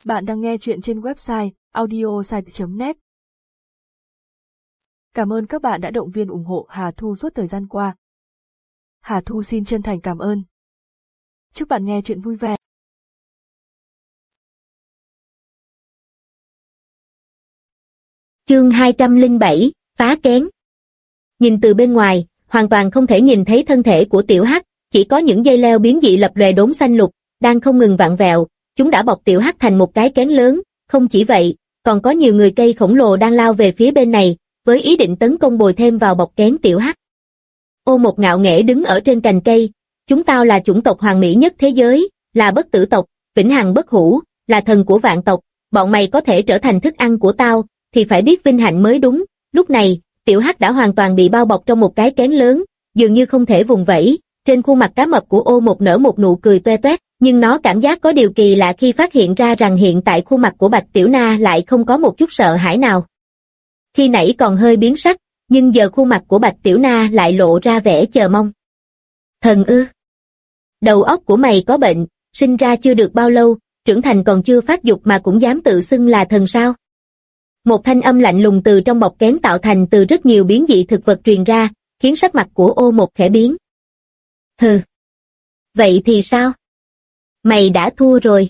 Bạn đang nghe chuyện trên website audiosite.net. Cảm ơn các bạn đã động viên ủng hộ Hà Thu suốt thời gian qua. Hà Thu xin chân thành cảm ơn. Chúc bạn nghe chuyện vui vẻ. Chương 207, phá kén. Nhìn từ bên ngoài, hoàn toàn không thể nhìn thấy thân thể của Tiểu Hắc, chỉ có những dây leo biến dị lập lòe đốm xanh lục, đang không ngừng vặn vẹo, chúng đã bọc Tiểu Hắc thành một cái kén lớn, không chỉ vậy, còn có nhiều người cây khổng lồ đang lao về phía bên này, với ý định tấn công bồi thêm vào bọc kén Tiểu Hắc. Ô Một ngạo nghễ đứng ở trên cành cây, chúng tao là chủng tộc hoàn mỹ nhất thế giới, là bất tử tộc, vĩnh hằng bất hủ, là thần của vạn tộc, bọn mày có thể trở thành thức ăn của tao, thì phải biết vinh hạnh mới đúng. Lúc này, Tiểu Hắc đã hoàn toàn bị bao bọc trong một cái kén lớn, dường như không thể vùng vẫy. Trên khuôn mặt cá mập của Ô Một nở một nụ cười toe toét, nhưng nó cảm giác có điều kỳ lạ khi phát hiện ra rằng hiện tại khuôn mặt của Bạch Tiểu Na lại không có một chút sợ hãi nào. Khi nãy còn hơi biến sắc, nhưng giờ khuôn mặt của Bạch Tiểu Na lại lộ ra vẻ chờ mong. Thần ư? Đầu óc của mày có bệnh, sinh ra chưa được bao lâu, trưởng thành còn chưa phát dục mà cũng dám tự xưng là thần sao? Một thanh âm lạnh lùng từ trong bọc kén tạo thành từ rất nhiều biến dị thực vật truyền ra, khiến sắc mặt của Ô Một khẽ biến. Hừ. Vậy thì sao? Mày đã thua rồi.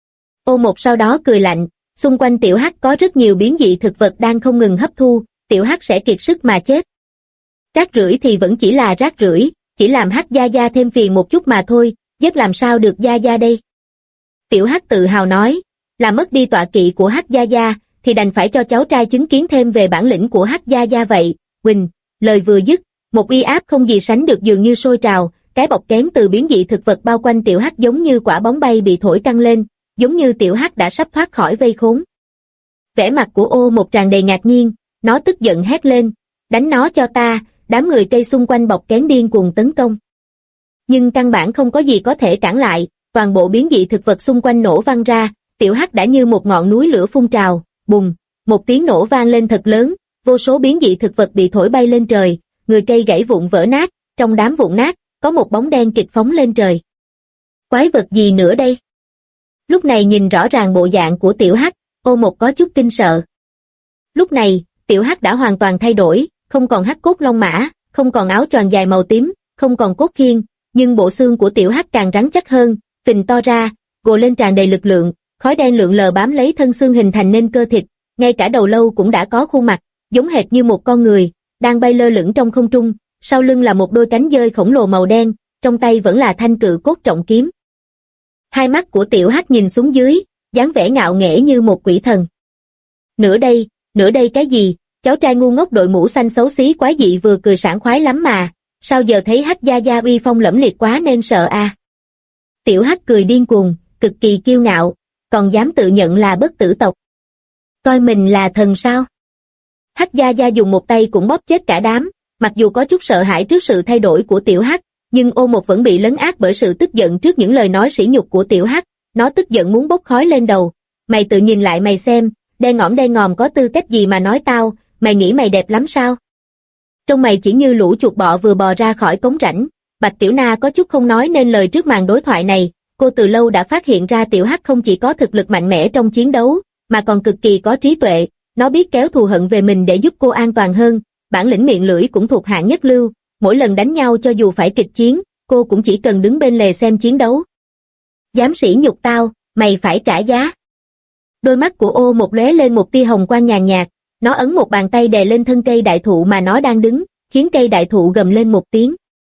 Ô Một sau đó cười lạnh, xung quanh Tiểu Hắc có rất nhiều biến dị thực vật đang không ngừng hấp thu, Tiểu Hắc sẽ kiệt sức mà chết. Rác rưởi thì vẫn chỉ là rác rưởi, chỉ làm Hắc Gia Gia thêm phiền một chút mà thôi, giết làm sao được Gia Gia đây? Tiểu Hắc tự hào nói, là mất đi tọa kỵ của Hắc Gia Gia, thì đành phải cho cháu trai chứng kiến thêm về bản lĩnh của Hắc Gia Gia vậy. Quỳnh, lời vừa dứt, một uy áp không gì sánh được dường như sôi trào, cái bọc kén từ biến dị thực vật bao quanh Tiểu Hắc giống như quả bóng bay bị thổi căng lên, giống như Tiểu Hắc đã sắp thoát khỏi vây khốn. Vẻ mặt của Ô Một tràn đầy ngạc nhiên, nó tức giận hét lên, đánh nó cho ta. Đám người cây xung quanh bọc kén điên cuồng tấn công. Nhưng căn bản không có gì có thể cản lại, toàn bộ biến dị thực vật xung quanh nổ văng ra, Tiểu Hắc đã như một ngọn núi lửa phun trào, bùng, một tiếng nổ vang lên thật lớn, vô số biến dị thực vật bị thổi bay lên trời, người cây gãy vụn vỡ nát, trong đám vụn nát, có một bóng đen kịch phóng lên trời. Quái vật gì nữa đây? Lúc này nhìn rõ ràng bộ dạng của Tiểu Hắc, Ô Một có chút kinh sợ. Lúc này, Tiểu Hắc đã hoàn toàn thay đổi, không còn hắc cốt long mã, không còn áo choàng dài màu tím, không còn cốt khiên, nhưng bộ xương của Tiểu Hắc càng rắn chắc hơn, phình to ra, gồ lên tràn đầy lực lượng, khói đen lượn lờ bám lấy thân xương hình thành nên cơ thịt, ngay cả đầu lâu cũng đã có khuôn mặt, giống hệt như một con người, đang bay lơ lửng trong không trung, sau lưng là một đôi cánh dơi khổng lồ màu đen, trong tay vẫn là thanh cự cốt trọng kiếm. Hai mắt của Tiểu Hắc nhìn xuống dưới, dáng vẻ ngạo nghễ như một quỷ thần. Nửa đây cái gì? Cháu trai ngu ngốc đội mũ xanh xấu xí quái dị vừa cười sảng khoái lắm mà, sao giờ thấy Hắc Gia Gia uy phong lẫm liệt quá nên sợ à? Tiểu Hắc cười điên cuồng, cực kỳ kiêu ngạo, còn dám tự nhận là bất tử tộc. Coi mình là thần sao? Hắc Gia Gia dùng một tay cũng bóp chết cả đám, mặc dù có chút sợ hãi trước sự thay đổi của Tiểu Hắc, nhưng Ô Một vẫn bị lấn át bởi sự tức giận trước những lời nói sỉ nhục của Tiểu Hắc, nó tức giận muốn bốc khói lên đầu. Mày tự nhìn lại mày xem, đen ngòm có tư cách gì mà nói tao, mày nghĩ mày đẹp lắm sao? Trông mày chỉ như lũ chuột bọ vừa bò ra khỏi cống rãnh. Bạch Tiểu Na có chút không nói nên lời trước màn đối thoại này, cô từ lâu đã phát hiện ra Tiểu Hắc không chỉ có thực lực mạnh mẽ trong chiến đấu, mà còn cực kỳ có trí tuệ, nó biết kéo thù hận về mình để giúp cô an toàn hơn, bản lĩnh miệng lưỡi cũng thuộc hạng nhất lưu, mỗi lần đánh nhau cho dù phải kịch chiến, cô cũng chỉ cần đứng bên lề xem chiến đấu. Dám sỉ nhục tao, mày phải trả giá. Đôi mắt của Ô Một lóe lên một tia hồng quang nhàn nhạt, nó ấn một bàn tay đè lên thân cây đại thụ mà nó đang đứng, khiến cây đại thụ gầm lên một tiếng.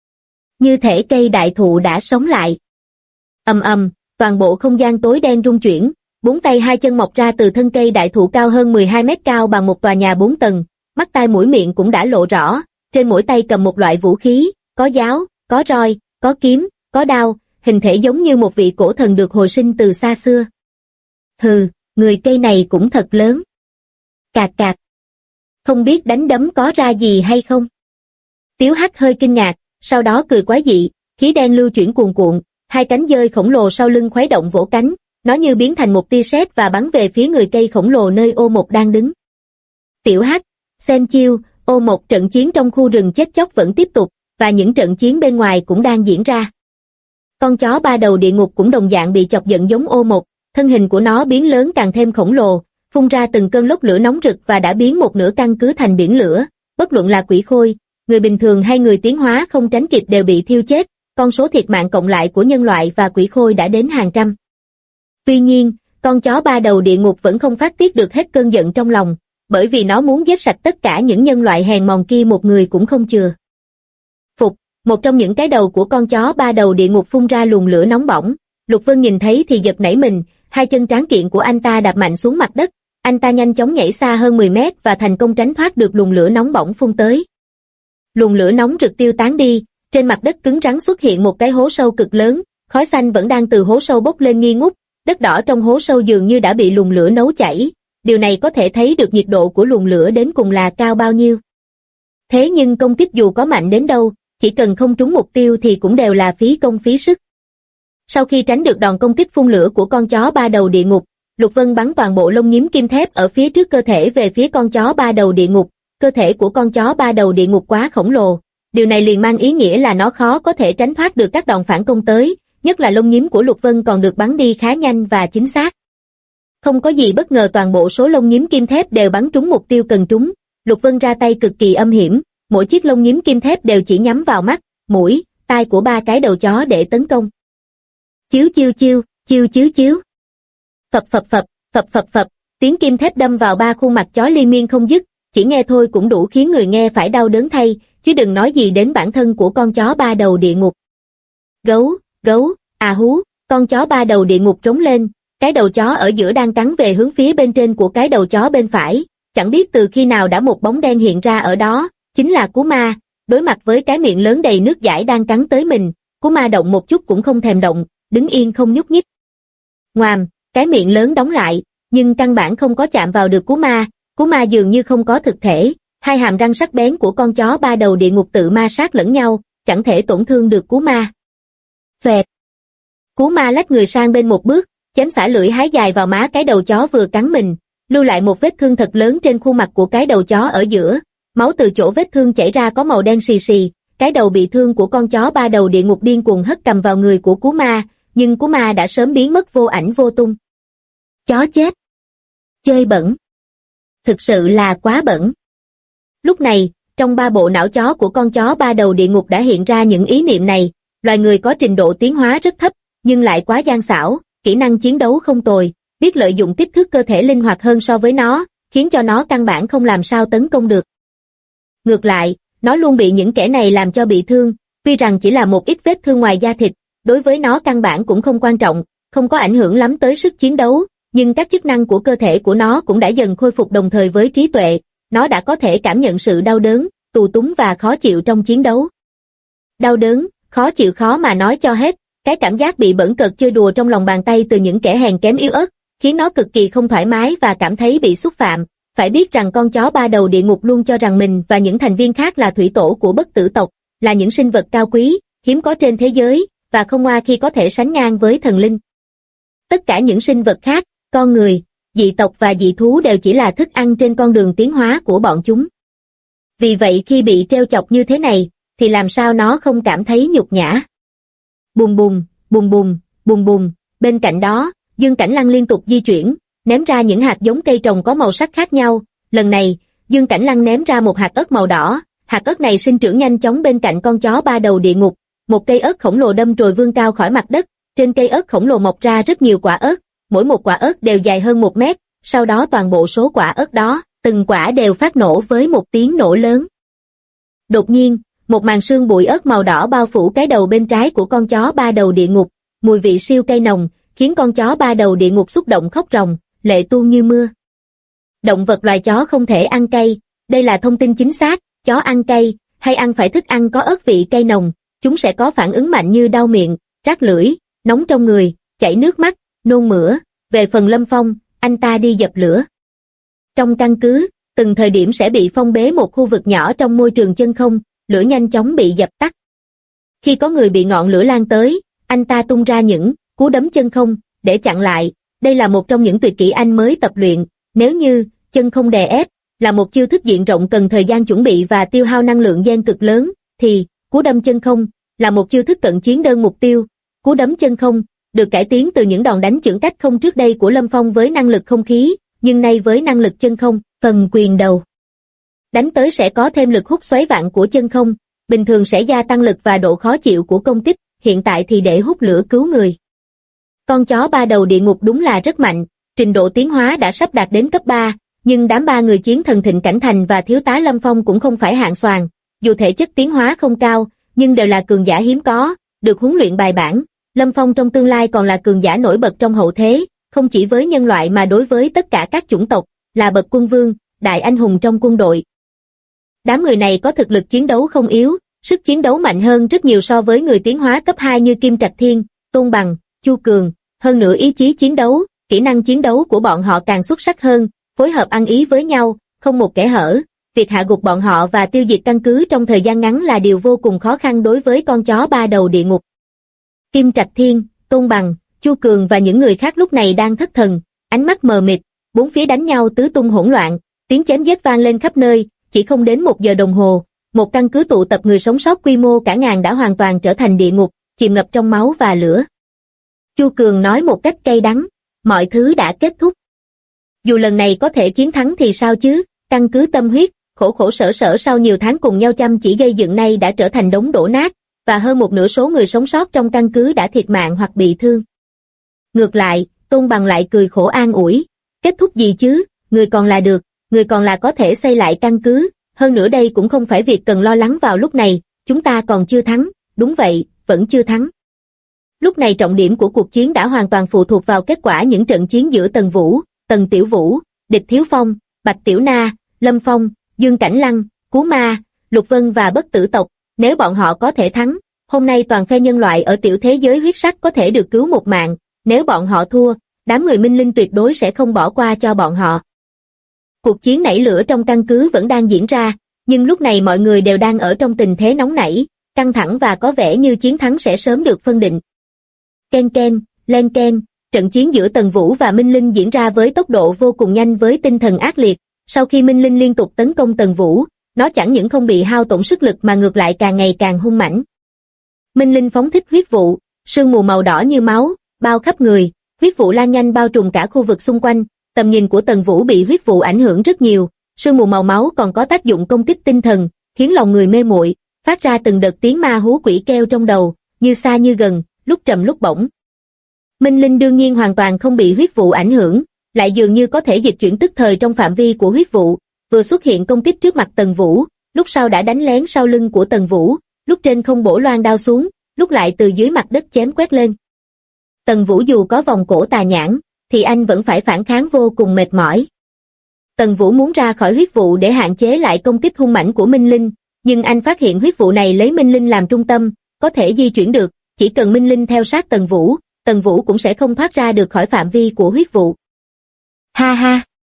Như thể cây đại thụ đã sống lại. Ầm ầm, toàn bộ không gian tối đen rung chuyển, bốn tay hai chân mọc ra từ thân cây đại thụ cao hơn 12 mét cao bằng một tòa nhà 4 tầng, mắt tai mũi miệng cũng đã lộ rõ, trên mỗi tay cầm một loại vũ khí, có giáo, có roi, có kiếm, có đao, hình thể giống như một vị cổ thần được hồi sinh từ xa xưa. Hừ, người cây này cũng thật lớn. Cạc cạc. Không biết đánh đấm có ra gì hay không? Tiểu Hắc hơi kinh ngạc, sau đó cười quái dị, khí đen lưu chuyển cuồn cuộn, hai cánh dơi khổng lồ sau lưng khuấy động vỗ cánh, nó như biến thành một tia sét và bắn về phía người cây khổng lồ nơi Ô Một đang đứng. Tiểu Hắc, xem chiêu. Ô Một. Trận chiến trong khu rừng chết chóc vẫn tiếp tục, và những trận chiến bên ngoài cũng đang diễn ra. Con chó ba đầu địa ngục cũng đồng dạng bị chọc giận giống Ô Một, thân hình của nó biến lớn càng thêm khổng lồ, phun ra từng cơn lốc lửa nóng rực và đã biến một nửa căn cứ thành biển lửa. Bất luận là quỷ khôi, người bình thường hay người tiến hóa không tránh kịp đều bị thiêu chết, con số thiệt mạng cộng lại của nhân loại và quỷ khôi đã đến hàng trăm. Tuy nhiên, con chó ba đầu địa ngục vẫn không phát tiết được hết cơn giận trong lòng, bởi vì nó muốn giết sạch tất cả những nhân loại hèn mòn kia một người cũng không chừa. Phục, một trong những cái đầu của con chó ba đầu địa ngục phun ra luồng lửa nóng bỏng. Lục Vân nhìn thấy thì giật nảy mình, hai chân tráng kiện của anh ta đạp mạnh xuống mặt đất, anh ta nhanh chóng nhảy xa hơn 10 mét và thành công tránh thoát được luồng lửa nóng bỏng phun tới. Luồng lửa nóng rực tiêu tán đi, trên mặt đất cứng rắn xuất hiện một cái hố sâu cực lớn, khói xanh vẫn đang từ hố sâu bốc lên nghi ngút, đất đỏ trong hố sâu dường như đã bị luồng lửa nấu chảy, điều này có thể thấy được nhiệt độ của luồng lửa đến cùng là cao bao nhiêu. Thế nhưng công kích dù có mạnh đến đâu, chỉ cần không trúng mục tiêu thì cũng đều là phí công phí sức. Sau khi tránh được đòn công kích phun lửa của con chó ba đầu địa ngục, Lục Vân bắn toàn bộ lông nhím kim thép ở phía trước cơ thể về phía con chó ba đầu địa ngục. Cơ thể của con chó ba đầu địa ngục quá khổng lồ, điều này liền mang ý nghĩa là nó khó có thể tránh thoát được các đòn phản công tới, nhất là lông nhím của Lục Vân còn được bắn đi khá nhanh và chính xác. Không có gì bất ngờ, toàn bộ số lông nhím kim thép đều bắn trúng mục tiêu cần trúng. Lục Vân ra tay cực kỳ âm hiểm, mỗi chiếc lông nhím kim thép đều chỉ nhắm vào mắt, mũi, tai của ba cái đầu chó để tấn công. Chiếu chiêu chiêu, chiêu chiếu chiếu. Phập phập phập, phập phập phập, tiếng kim thép đâm vào ba khuôn mặt chó liên miên không dứt, chỉ nghe thôi cũng đủ khiến người nghe phải đau đớn thay, chứ đừng nói gì đến bản thân của con chó ba đầu địa ngục. Gấu, gấu, à hú, con chó ba đầu địa ngục trống lên, cái đầu chó ở giữa đang cắn về hướng phía bên trên của cái đầu chó bên phải, chẳng biết từ khi nào đã một bóng đen hiện ra ở đó, chính là Cú Ma. Đối mặt với cái miệng lớn đầy nước dãi đang cắn tới mình, Cú Ma động một chút cũng không thèm động, đứng yên không nhúc nhích. Ngoàm, cái miệng lớn đóng lại, nhưng căn bản không có chạm vào được Cú Ma. Cú Ma dường như không có thực thể, hai hàm răng sắc bén của con chó ba đầu địa ngục tự ma sát lẫn nhau, chẳng thể tổn thương được Cú Ma. Xoẹt. Cú Ma lách người sang bên một bước, chém xả lưỡi hái dài vào má cái đầu chó vừa cắn mình, lưu lại một vết thương thật lớn trên khuôn mặt của cái đầu chó ở giữa. Máu từ chỗ vết thương chảy ra có màu đen xì xì, cái đầu bị thương của con chó ba đầu địa ngục điên cuồng hất cầm vào người của Cú Ma, nhưng Cú Ma đã sớm biến mất vô ảnh vô tung. Chó chết. Chơi bẩn. Thực sự là quá bẩn. Lúc này, trong ba bộ não chó của con chó ba đầu địa ngục đã hiện ra những ý niệm này, loài người có trình độ tiến hóa rất thấp, nhưng lại quá gian xảo, kỹ năng chiến đấu không tồi, biết lợi dụng kích thước cơ thể linh hoạt hơn so với nó, khiến cho nó căn bản không làm sao tấn công được. Ngược lại, nó luôn bị những kẻ này làm cho bị thương, tuy rằng chỉ là một ít vết thương ngoài da thịt, đối với nó căn bản cũng không quan trọng, không có ảnh hưởng lắm tới sức chiến đấu, nhưng các chức năng của cơ thể của nó cũng đã dần khôi phục đồng thời với trí tuệ, nó đã có thể cảm nhận sự đau đớn, tù túng và khó chịu trong chiến đấu. Đau đớn, khó chịu khó mà nói cho hết, cái cảm giác bị bỡn cợt chơi đùa trong lòng bàn tay từ những kẻ hèn kém yếu ớt, khiến nó cực kỳ không thoải mái và cảm thấy bị xúc phạm. Phải biết rằng con chó ba đầu địa ngục luôn cho rằng mình và những thành viên khác là thủy tổ của bất tử tộc, là những sinh vật cao quý, hiếm có trên thế giới, và không ngoa khi có thể sánh ngang với thần linh. Tất cả những sinh vật khác, con người, dị tộc và dị thú đều chỉ là thức ăn trên con đường tiến hóa của bọn chúng. Vì vậy khi bị trêu chọc như thế này, thì làm sao nó không cảm thấy nhục nhã. Bùm bùm, bùm bùm, bùm bùm, bên cạnh đó, Dương Cảnh Lăng liên tục di chuyển, ném ra những hạt giống cây trồng có màu sắc khác nhau. Lần này, Dương Cảnh Lăng ném ra một hạt ớt màu đỏ, hạt ớt này sinh trưởng nhanh chóng bên cạnh con chó ba đầu địa ngục. Một cây ớt khổng lồ đâm chồi vươn cao khỏi mặt đất, trên cây ớt khổng lồ mọc ra rất nhiều quả ớt, mỗi một quả ớt đều dài hơn 1 mét, sau đó toàn bộ số quả ớt đó, từng quả đều phát nổ với một tiếng nổ lớn. Đột nhiên, một màn sương bụi ớt màu đỏ bao phủ cái đầu bên trái của con chó ba đầu địa ngục, mùi vị siêu cay nồng, khiến con chó ba đầu địa ngục xúc động khóc ròng, lệ tuôn như mưa. Động vật loài chó không thể ăn cay, đây là thông tin chính xác, chó ăn cay, hay ăn phải thức ăn có ớt vị cay nồng, chúng sẽ có phản ứng mạnh như đau miệng, rát lưỡi, nóng trong người, chảy nước mắt, nôn mửa. Về phần Lâm Phong, anh ta đi dập lửa. Trong căn cứ, từng thời điểm sẽ bị phong bế một khu vực nhỏ trong môi trường chân không, lửa nhanh chóng bị dập tắt. Khi có người bị ngọn lửa lan tới, anh ta tung ra những cú đấm chân không để chặn lại. Đây là một trong những tuyệt kỹ anh mới tập luyện. Nếu như chân không đè ép là một chiêu thức diện rộng cần thời gian chuẩn bị và tiêu hao năng lượng gen cực lớn, thì cú đâm chân không là một chiêu thức cận chiến đơn mục tiêu. Cú đấm chân không được cải tiến từ những đòn đánh chưởng cách không trước đây của Lâm Phong với năng lực không khí, nhưng nay với năng lực chân không, phần quyền đầu. Đánh tới sẽ có thêm lực hút xoáy vạn của chân không, bình thường sẽ gia tăng lực và độ khó chịu của công kích, hiện tại thì để hút lửa cứu người. Con chó ba đầu địa ngục đúng là rất mạnh, trình độ tiến hóa đã sắp đạt đến cấp 3, nhưng đám ba người chiến thần Thịnh Cảnh Thành và thiếu tá Lâm Phong cũng không phải hạng xoàn, dù thể chất tiến hóa không cao, nhưng đều là cường giả hiếm có, được huấn luyện bài bản. Lâm Phong trong tương lai còn là cường giả nổi bật trong hậu thế, không chỉ với nhân loại mà đối với tất cả các chủng tộc, là bậc quân vương, đại anh hùng trong quân đội. Đám người này có thực lực chiến đấu không yếu, sức chiến đấu mạnh hơn rất nhiều so với người tiến hóa cấp 2 như Kim Trạch Thiên, Tôn Bằng, Chu Cường, hơn nữa ý chí chiến đấu, kỹ năng chiến đấu của bọn họ càng xuất sắc hơn, phối hợp ăn ý với nhau, không một kẽ hở. Việc hạ gục bọn họ và tiêu diệt căn cứ trong thời gian ngắn là điều vô cùng khó khăn đối với con chó ba đầu địa ngục. Kim Trạch Thiên, Tôn Bằng, Chu Cường và những người khác lúc này đang thất thần, ánh mắt mờ mịt, bốn phía đánh nhau tứ tung hỗn loạn, tiếng chém giết vang lên khắp nơi, chỉ không đến 1 giờ đồng hồ, một căn cứ tụ tập người sống sót quy mô cả ngàn đã hoàn toàn trở thành địa ngục, chìm ngập trong máu và lửa. Chu Cường nói một cách cay đắng, mọi thứ đã kết thúc. Dù lần này có thể chiến thắng thì sao chứ, căn cứ Tâm Huyết, khổ khổ sở sở sau nhiều tháng cùng nhau chăm chỉ gây dựng nay đã trở thành đống đổ nát, và hơn một nửa số người sống sót trong căn cứ đã thiệt mạng hoặc bị thương. Ngược lại, Tôn Bằng lại cười khổ an ủi, kết thúc gì chứ, người còn là được, người còn là có thể xây lại căn cứ, hơn nữa đây cũng không phải việc cần lo lắng vào lúc này, chúng ta còn chưa thắng, đúng vậy, vẫn chưa thắng. Lúc này trọng điểm của cuộc chiến đã hoàn toàn phụ thuộc vào kết quả những trận chiến giữa Tần Vũ, Tần Tiểu Vũ, Địch Thiếu Phong, Bạch Tiểu Na, Lâm Phong, Dương Cảnh Lăng, Cú Ma, Lục Vân và Bất Tử Tộc, nếu bọn họ có thể thắng, hôm nay toàn phe nhân loại ở tiểu thế giới huyết sắc có thể được cứu một mạng, nếu bọn họ thua, đám người minh linh tuyệt đối sẽ không bỏ qua cho bọn họ. Cuộc chiến nảy lửa trong căn cứ vẫn đang diễn ra, nhưng lúc này mọi người đều đang ở trong tình thế nóng nảy, căng thẳng và có vẻ như chiến thắng sẽ sớm được phân định. Ken ken, len ken, trận chiến giữa Tần Vũ và Minh Linh diễn ra với tốc độ vô cùng nhanh với tinh thần ác liệt, sau khi Minh Linh liên tục tấn công Tần Vũ, nó chẳng những không bị hao tổn sức lực mà ngược lại càng ngày càng hung mãnh. Minh Linh phóng thích huyết vụ, sương mù màu đỏ như máu, bao khắp người, huyết vụ lan nhanh bao trùm cả khu vực xung quanh, tầm nhìn của Tần Vũ bị huyết vụ ảnh hưởng rất nhiều, sương mù màu máu còn có tác dụng công kích tinh thần, khiến lòng người mê muội, phát ra từng đợt tiếng ma hú quỷ kêu trong đầu, như xa như gần, lúc trầm lúc bổng. Minh Linh đương nhiên hoàn toàn không bị huyết vụ ảnh hưởng, lại dường như có thể dịch chuyển tức thời trong phạm vi của huyết vụ, vừa xuất hiện công kích trước mặt Tần Vũ, lúc sau đã đánh lén sau lưng của Tần Vũ, lúc trên không bổ loan đao xuống, lúc lại từ dưới mặt đất chém quét lên. Tần Vũ dù có vòng cổ tà nhãn, thì anh vẫn phải phản kháng vô cùng mệt mỏi. Tần Vũ muốn ra khỏi huyết vụ để hạn chế lại công kích hung mãnh của Minh Linh, nhưng anh phát hiện huyết vụ này lấy Minh Linh làm trung tâm, có thể di chuyển được, chỉ cần Minh Linh theo sát Tần Vũ cũng sẽ không thoát ra được khỏi phạm vi của huyết vụ. Ha ha!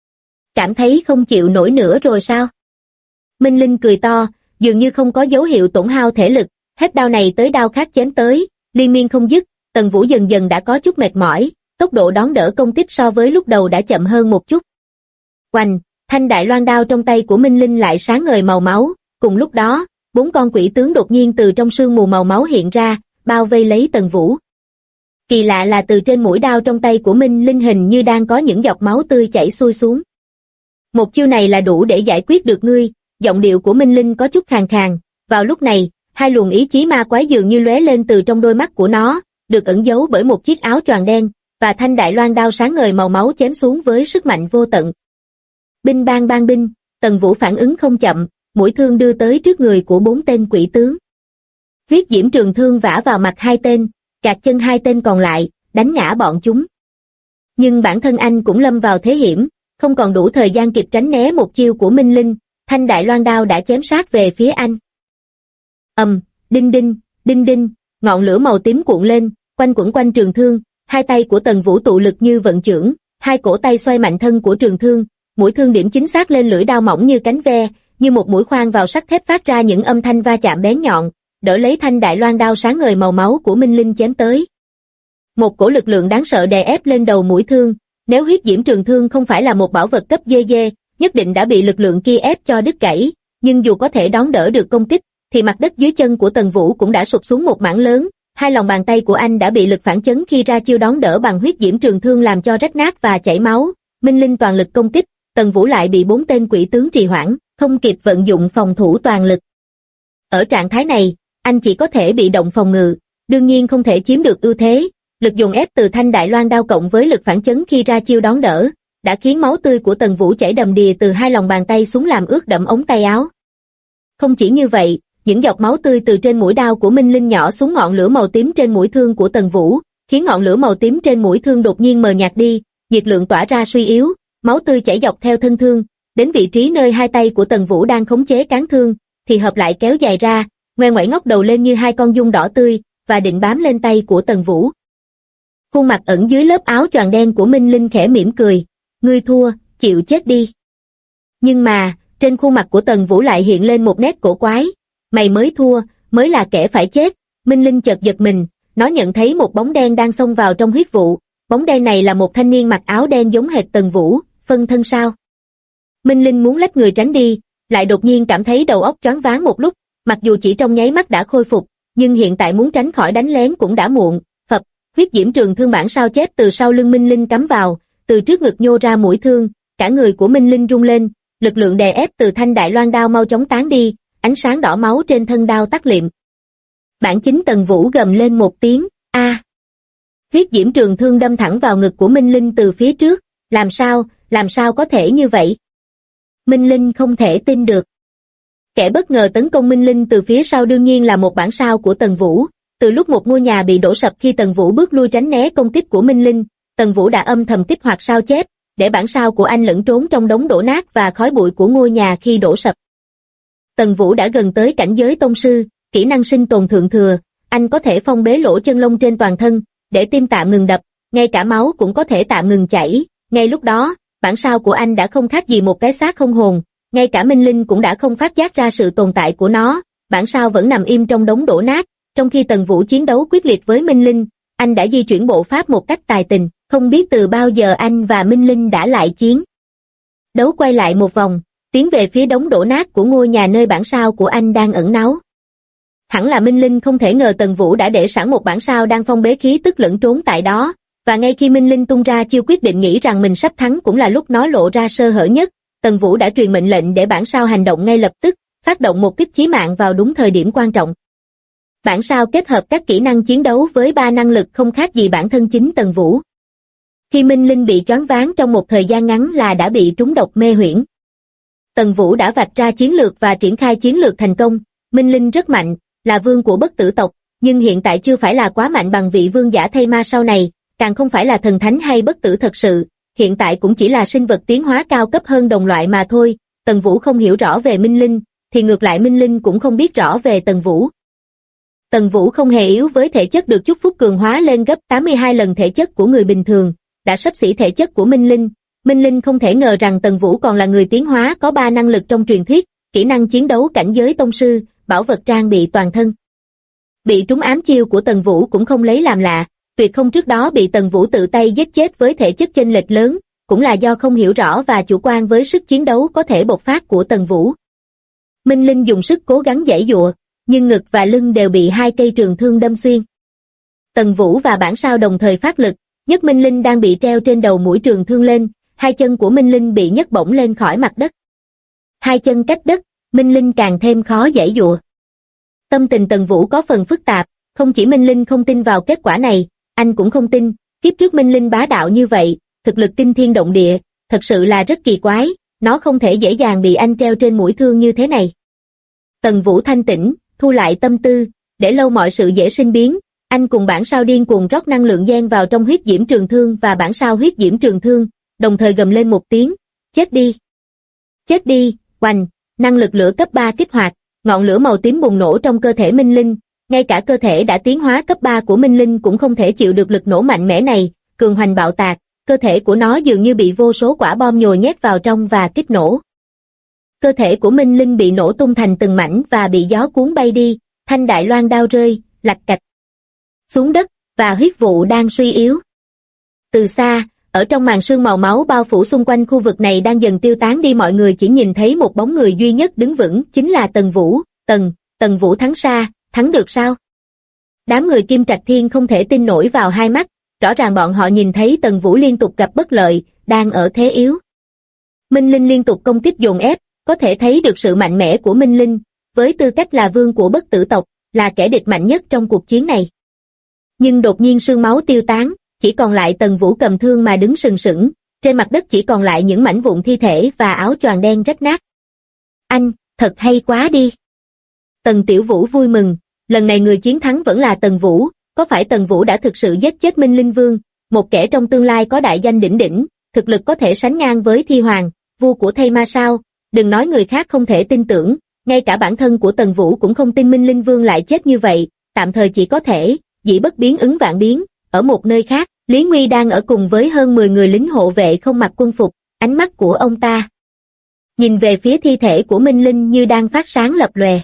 Cảm thấy không chịu nổi nữa rồi sao? Minh Linh cười to, dường như không có dấu hiệu tổn hao thể lực, hết đao này tới đao khác chém tới, liên miên không dứt, Tần Vũ dần dần đã có chút mệt mỏi, tốc độ đón đỡ công kích so với lúc đầu đã chậm hơn một chút. Oành, thanh đại loan đao trong tay của Minh Linh lại sáng ngời màu máu, cùng lúc đó, 4 con quỷ tướng đột nhiên từ trong sương mù màu máu hiện ra, bao vây lấy Tần Vũ. Kỳ lạ là từ trên mũi đao trong tay của Minh Linh hình như đang có những giọt máu tươi chảy xuôi xuống. Một chiêu này là đủ để giải quyết được ngươi, giọng điệu của Minh Linh có chút khàn khàn, vào lúc này, hai luồng ý chí ma quái dường như lóe lên từ trong đôi mắt của nó, được ẩn giấu bởi một chiếc áo choàng đen, và thanh đại loan đao sáng ngời màu máu chém xuống với sức mạnh vô tận. Binh bang bang binh, Tần Vũ phản ứng không chậm, mũi thương đưa tới trước người của 4 tên quỷ tướng. Huyết diễm trường thương vả vào mặt 2 tên, gạt chân 2 tên còn lại, đánh ngã bọn chúng. Nhưng bản thân anh cũng lâm vào thế hiểm, không còn đủ thời gian kịp tránh né một chiêu của Minh Linh, thanh đại loan đao đã chém sát về phía anh. Đinh đinh, đinh đinh, ngọn lửa màu tím cuộn lên, quanh quẩn quanh trường thương, hai tay của Tần Vũ tụ lực như vận chưởng, hai cổ tay xoay mạnh thân của trường thương, mũi thương điểm chính xác lên lưỡi đao mỏng như cánh ve, như một mũi khoan vào sắt thép phát ra những âm thanh va chạm bén nhọn, đỡ lấy thanh đại loan đao sáng ngời màu máu của Minh Linh chém tới. Một cổ lực lượng đáng sợ đè ép lên đầu mũi thương, nếu huyết diễm trường thương không phải là một bảo vật cấp dê, nhất định đã bị lực lượng kia ép cho đứt gãy, nhưng dù có thể đón đỡ được công kích, thì mặt đất dưới chân của Tần Vũ cũng đã sụp xuống một mảng lớn, Hai lòng bàn tay của anh đã bị lực phản chấn khi ra chiêu đón đỡ bằng huyết diễm trường thương làm cho rách nát và chảy máu. Minh Linh toàn lực công kích, Tần Vũ lại bị 4 tên quỷ tướng trì hoãn, không kịp vận dụng phòng thủ toàn lực. Ở trạng thái này, anh chỉ có thể bị động phòng ngự, đương nhiên không thể chiếm được ưu thế. Lực dồn ép từ thanh đại loan đao cộng với lực phản chấn khi ra chiêu đón đỡ, đã khiến máu tươi của Tần Vũ chảy đầm đìa từ hai lòng bàn tay xuống làm ướt đẫm ống tay áo. Không chỉ như vậy, những giọt máu tươi từ trên mũi đao của Minh Linh nhỏ xuống ngọn lửa màu tím trên mũi thương của Tần Vũ, khiến ngọn lửa màu tím trên mũi thương đột nhiên mờ nhạt đi, nhiệt lượng tỏa ra suy yếu, máu tươi chảy dọc theo thân thương, đến vị trí nơi hai tay của Tần Vũ đang khống chế cán thương, thì hợp lại kéo dài ra, ngoe ngoẩy ngóc đầu lên như hai con giun đỏ tươi, và định bám lên tay của Tần Vũ. Khuôn mặt ẩn dưới lớp áo choàng đen của Minh Linh khẽ mỉm cười, ngươi thua, chịu chết đi. Nhưng mà, trên khuôn mặt của Tần Vũ lại hiện lên một nét cổ quái, mày mới thua, mới là kẻ phải chết. Minh Linh chợt giật mình, nó nhận thấy một bóng đen đang xông vào trong huyết vụ, bóng đen này là một thanh niên mặc áo đen giống hệt Tần Vũ, phân thân sao. Minh Linh muốn lách người tránh đi, lại đột nhiên cảm thấy đầu óc choáng váng một lúc, mặc dù chỉ trong nháy mắt đã khôi phục, nhưng hiện tại muốn tránh khỏi đánh lén cũng đã muộn. Phập, huyết diễm trường thương bản sao chép từ sau lưng Minh Linh cắm vào, từ trước ngực nhô ra mũi thương, cả người của Minh Linh rung lên, lực lượng đè ép từ thanh đại loan đao mau chóng tán đi, ánh sáng đỏ máu trên thân đao tắt liệm. Bản chính Tần Vũ gầm lên một tiếng, a. Huyết diễm trường thương đâm thẳng vào ngực của Minh Linh từ phía trước, làm sao có thể như vậy? Minh Linh không thể tin được. Kẻ bất ngờ tấn công Minh Linh từ phía sau đương nhiên là một bản sao của Tần Vũ. Từ lúc một ngôi nhà bị đổ sập khi Tần Vũ bước lui tránh né công kích của Minh Linh, Tần Vũ đã âm thầm kích hoạt sao chép, để bản sao của anh lẫn trốn trong đống đổ nát và khói bụi của ngôi nhà khi đổ sập. Tần Vũ đã gần tới cảnh giới tông sư, kỹ năng sinh tồn thượng thừa, anh có thể phong bế lỗ chân lông trên toàn thân, để tim tạm ngừng đập, ngay cả máu cũng có thể tạm ngừng chảy. Ngay lúc đó, bản sao của anh đã không khác gì một cái xác không hồn, ngay cả Minh Linh cũng đã không phát giác ra sự tồn tại của nó, bản sao vẫn nằm im trong đống đổ nát. Trong khi Tần Vũ chiến đấu quyết liệt với Minh Linh, anh đã di chuyển bộ pháp một cách tài tình, không biết từ bao giờ anh và Minh Linh đã lại chiến. Đấu quay lại một vòng, tiến về phía đống đổ nát của ngôi nhà nơi bản sao của anh đang ẩn náu. Hẳn là Minh Linh không thể ngờ Tần Vũ đã để sẵn một bản sao đang phong bế khí tức lẫn trốn tại đó, và ngay khi Minh Linh tung ra chiêu quyết định nghĩ rằng mình sắp thắng cũng là lúc nó lộ ra sơ hở nhất, Tần Vũ đã truyền mệnh lệnh để bản sao hành động ngay lập tức, phát động một kích chí mạng vào đúng thời điểm quan trọng. Bản sao kết hợp các kỹ năng chiến đấu với 3 năng lực không khác gì bản thân chính Tần Vũ. Khi Minh Linh bị choáng váng trong một thời gian ngắn là đã bị trúng độc mê huyễn. Tần Vũ đã vạch ra chiến lược và triển khai chiến lược thành công. Minh Linh rất mạnh, là vương của bất tử tộc, nhưng hiện tại chưa phải là quá mạnh bằng vị vương giả thây ma sau này, càng không phải là thần thánh hay bất tử thật sự, hiện tại cũng chỉ là sinh vật tiến hóa cao cấp hơn đồng loại mà thôi. Tần Vũ không hiểu rõ về Minh Linh, thì ngược lại Minh Linh cũng không biết rõ về Tần Vũ. Tần Vũ không hề yếu với thể chất được chúc phúc cường hóa lên gấp 82 lần thể chất của người bình thường, đã xấp xỉ thể chất của Minh Linh. Minh Linh không thể ngờ rằng Tần Vũ còn là người tiến hóa có 3 năng lực trong truyền thuyết, kỹ năng chiến đấu cảnh giới tông sư, bảo vật trang bị toàn thân. Bị trúng ám chiêu của Tần Vũ cũng không lấy làm lạ, tuyệt không trước đó bị Tần Vũ tự tay giết chết với thể chất chênh lệch lớn, cũng là do không hiểu rõ và chủ quan với sức chiến đấu có thể bộc phát của Tần Vũ. Minh Linh dùng sức cố gắng giãy giụa, nhưng ngực và lưng đều bị 2 cây trường thương đâm xuyên. Tần Vũ và bản sao đồng thời phát lực, nhấc Minh Linh đang bị treo trên đầu mũi trường thương lên, 2 chân của Minh Linh bị nhấc bổng lên khỏi mặt đất. 2 chân cách đất, Minh Linh càng thêm khó giãy giụa. Tâm tình Tần Vũ có phần phức tạp, không chỉ Minh Linh không tin vào kết quả này, anh cũng không tin, kiếp trước Minh Linh bá đạo như vậy, thực lực kinh thiên động địa, thật sự là rất kỳ quái, nó không thể dễ dàng bị anh treo trên mũi thương như thế này. Tần Vũ thanh tĩnh, thu lại tâm tư, để lâu mọi sự dễ sinh biến, anh cùng bản sao điên cuồng rót năng lượng gen vào trong huyết diễm trường thương và bản sao huyết diễm trường thương, đồng thời gầm lên một tiếng, chết đi. Chết đi, oành, năng lực lửa cấp 3 kích hoạt, ngọn lửa màu tím bùng nổ trong cơ thể Minh Linh, ngay cả cơ thể đã tiến hóa cấp 3 của Minh Linh cũng không thể chịu được lực nổ mạnh mẽ này, cường hoành bạo tạc, cơ thể của nó dường như bị vô số quả bom nhồi nhét vào trong và kích nổ. Cơ thể của Minh Linh bị nổ tung thành từng mảnh và bị gió cuốn bay đi, thanh đại loan đao rơi, lạch cạch xuống đất, và huyết vụ đang suy yếu. Từ xa, ở trong màn sương màu máu bao phủ xung quanh khu vực này đang dần tiêu tán đi, mọi người chỉ nhìn thấy một bóng người duy nhất đứng vững, chính là Tần Vũ. Tần Vũ thắng xa, thắng được sao? Đám người Kim Trạch Thiên không thể tin nổi vào hai mắt, rõ ràng bọn họ nhìn thấy Tần Vũ liên tục gặp bất lợi, đang ở thế yếu. Minh Linh liên tục công kích dồn ép, có thể thấy được sự mạnh mẽ của Minh Linh, với tư cách là vương của bất tử tộc, là kẻ địch mạnh nhất trong cuộc chiến này. Nhưng đột nhiên sương máu tiêu tán, chỉ còn lại Tần Vũ cầm thương mà đứng sừng sững, trên mặt đất chỉ còn lại những mảnh vụn thi thể và áo choàng đen rách nát. Anh, thật hay quá đi. Tần Tiểu Vũ vui mừng, lần này người chiến thắng vẫn là Tần Vũ, có phải Tần Vũ đã thực sự giết chết Minh Linh Vương, một kẻ trong tương lai có đại danh đỉnh đỉnh, thực lực có thể sánh ngang với Thi Hoàng, vua của Thây Ma sao? Đừng nói người khác không thể tin tưởng, ngay cả bản thân của Tần Vũ cũng không tin Minh Linh Vương lại chết như vậy, tạm thời chỉ có thể dĩ bất biến ứng vạn biến. Ở một nơi khác, Lý Nguy đang ở cùng với hơn 10 người lính hộ vệ không mặc quân phục, ánh mắt của ông ta nhìn về phía thi thể của Minh Linh như đang phát sáng lập lòe.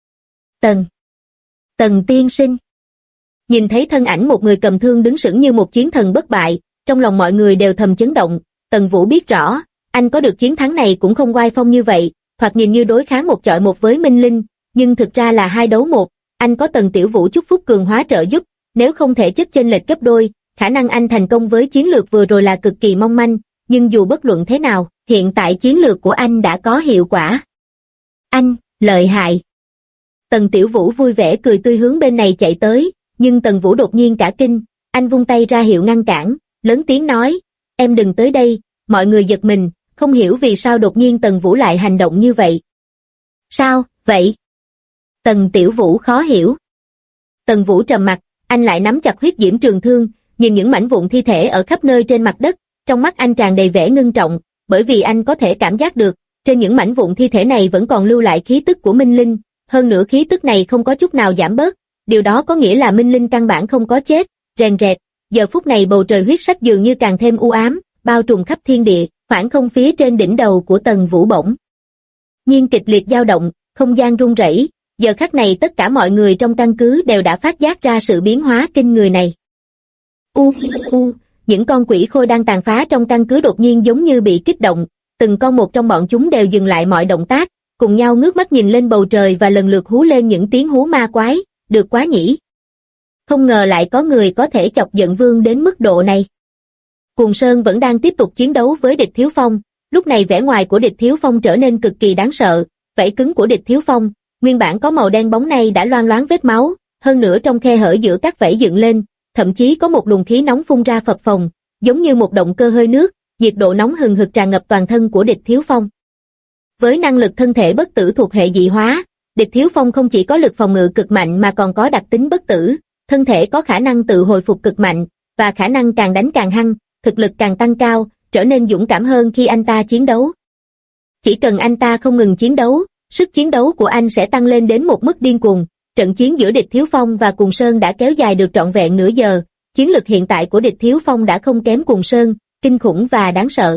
Tần tiên sinh. Nhìn thấy thân ảnh một người cầm thương đứng sững như một chiến thần bất bại, trong lòng mọi người đều thầm chấn động. Tần Vũ biết rõ, anh có được chiến thắng này cũng không oai phong như vậy, thoạt nhìn như đối kháng một chọi một với Minh Linh, nhưng thực ra là 2 đấu 1, anh có Tần Tiểu Vũ chúc phúc cường hóa trợ giúp, nếu không thể chất chênh lệch gấp đôi, khả năng anh thành công với chiến lược vừa rồi là cực kỳ mong manh, nhưng dù bất luận thế nào, hiện tại chiến lược của anh đã có hiệu quả. Anh, lợi hại. Tần Tiểu Vũ vui vẻ cười tươi hướng bên này chạy tới, nhưng Tần Vũ đột nhiên cả kinh, anh vung tay ra hiệu ngăn cản, lớn tiếng nói, em đừng tới đây, mọi người giật mình, không hiểu vì sao đột nhiên Tần Vũ lại hành động như vậy. Sao, vậy? Tần Tiểu Vũ khó hiểu. Tần Vũ trầm mặt, anh lại nắm chặt huyết diễm trường thương, nhìn những mảnh vụn thi thể ở khắp nơi trên mặt đất, trong mắt anh tràn đầy vẻ ngưng trọng, bởi vì anh có thể cảm giác được, trên những mảnh vụn thi thể này vẫn còn lưu lại khí tức của Minh Linh, hơn nữa khí tức này không có chút nào giảm bớt, điều đó có nghĩa là Minh Linh căn bản không có chết. Rèn rẹt, giờ phút này bầu trời huyết sắc dường như càng thêm u ám, bao trùm khắp thiên địa, khoảng không phía trên đỉnh đầu của Tần Vũ bỗng nhiên kịch liệt dao động, không gian rung rẩy, giờ khắc này tất cả mọi người trong căn cứ đều đã phát giác ra sự biến hóa kinh người này. Những con quỷ khôi đang tàn phá trong căn cứ đột nhiên giống như bị kích động, từng con một trong bọn chúng đều dừng lại mọi động tác, cùng nhau ngước mắt nhìn lên bầu trời và lần lượt hú lên những tiếng hú ma quái, được quá nhỉ. Không ngờ lại có người có thể chọc giận vương đến mức độ này. Cuồng Sơn vẫn đang tiếp tục chiến đấu với Địch Thiếu Phong, lúc này vẻ ngoài của Địch Thiếu Phong trở nên cực kỳ đáng sợ, vảy cứng của Địch Thiếu Phong, nguyên bản có màu đen bóng nay đã loang loáng vết máu, hơn nữa trong khe hở giữa các vảy dựng lên, thậm chí có một luồng khí nóng phun ra phập phồng, giống như một động cơ hơi nước, nhiệt độ nóng hừng hực tràn ngập toàn thân của Địch Thiếu Phong. Với năng lực thân thể bất tử thuộc hệ dị hóa, Địch Thiếu Phong không chỉ có lực phòng ngự cực mạnh mà còn có đặc tính bất tử, thân thể có khả năng tự hồi phục cực mạnh, và khả năng càng đánh càng hăng, thực lực càng tăng cao, trở nên dũng cảm hơn khi anh ta chiến đấu. Chỉ cần anh ta không ngừng chiến đấu, sức chiến đấu của anh sẽ tăng lên đến một mức điên cuồng. Trận chiến giữa Địch Thiếu Phong và Cuồng Sơn đã kéo dài được trọn vẹn nửa giờ, chiến lực hiện tại của Địch Thiếu Phong đã không kém Cuồng Sơn, kinh khủng và đáng sợ.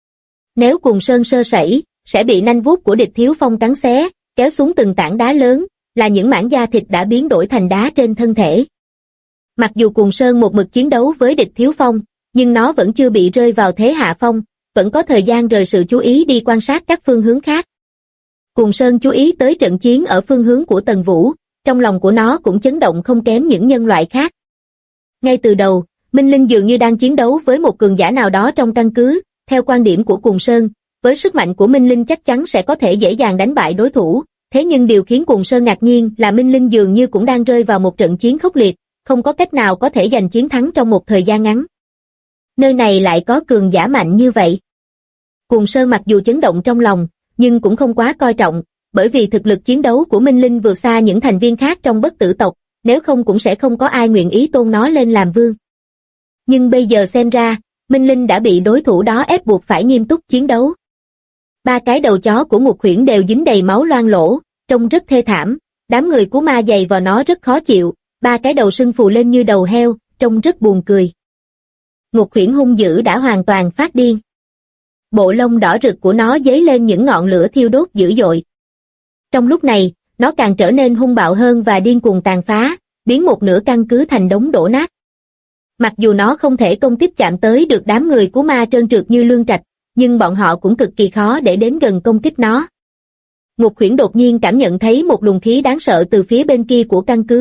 Nếu Cuồng Sơn sơ sẩy, sẽ bị nanh vuốt của Địch Thiếu Phong cắn xé, kéo xuống từng tảng đá lớn, là những mảng da thịt đã biến đổi thành đá trên thân thể. Mặc dù Cuồng Sơn một mực chiến đấu với Địch Thiếu Phong, nhưng nó vẫn chưa bị rơi vào thế hạ phong, vẫn có thời gian rời sự chú ý đi quan sát các phương hướng khác. Cuồng Sơn chú ý tới trận chiến ở phương hướng của Tần Vũ, trong lòng của nó cũng chấn động không kém những nhân loại khác. Ngay từ đầu, Minh Linh dường như đang chiến đấu với một cường giả nào đó trong căn cứ, theo quan điểm của Cuồng Sơn, với sức mạnh của Minh Linh chắc chắn sẽ có thể dễ dàng đánh bại đối thủ, thế nhưng điều khiến Cuồng Sơn ngạc nhiên là Minh Linh dường như cũng đang rơi vào một trận chiến khốc liệt, không có cách nào có thể giành chiến thắng trong một thời gian ngắn. Nơi này lại có cường giả mạnh như vậy. Cuồng Sơn mặc dù chấn động trong lòng, nhưng cũng không quá coi trọng, bởi vì thực lực chiến đấu của Minh Linh vượt xa những thành viên khác trong bất tử tộc, nếu không cũng sẽ không có ai nguyện ý tôn nó lên làm vương. Nhưng bây giờ xem ra, Minh Linh đã bị đối thủ đó ép buộc phải nghiêm túc chiến đấu. 3 cái đầu chó của Ngục Huyễn đều dính đầy máu loang lỗ, trông rất thê thảm, đám người của ma giày vào nó rất khó chịu, 3 cái đầu sưng phù lên như đầu heo, trông rất buồn cười. Ngục Huyễn hung dữ đã hoàn toàn phát điên. Bộ lông đỏ rực của nó dấy lên những ngọn lửa thiêu đốt dữ dội. Trong lúc này, nó càng trở nên hung bạo hơn và điên cuồng tàn phá, biến một nửa căn cứ thành đống đổ nát. Mặc dù nó không thể công kích chạm tới được đám người của ma trơn trượt như Lương Trạch, nhưng bọn họ cũng cực kỳ khó để đến gần công kích nó. Ngục Huyễn đột nhiên cảm nhận thấy một luồng khí đáng sợ từ phía bên kia của căn cứ,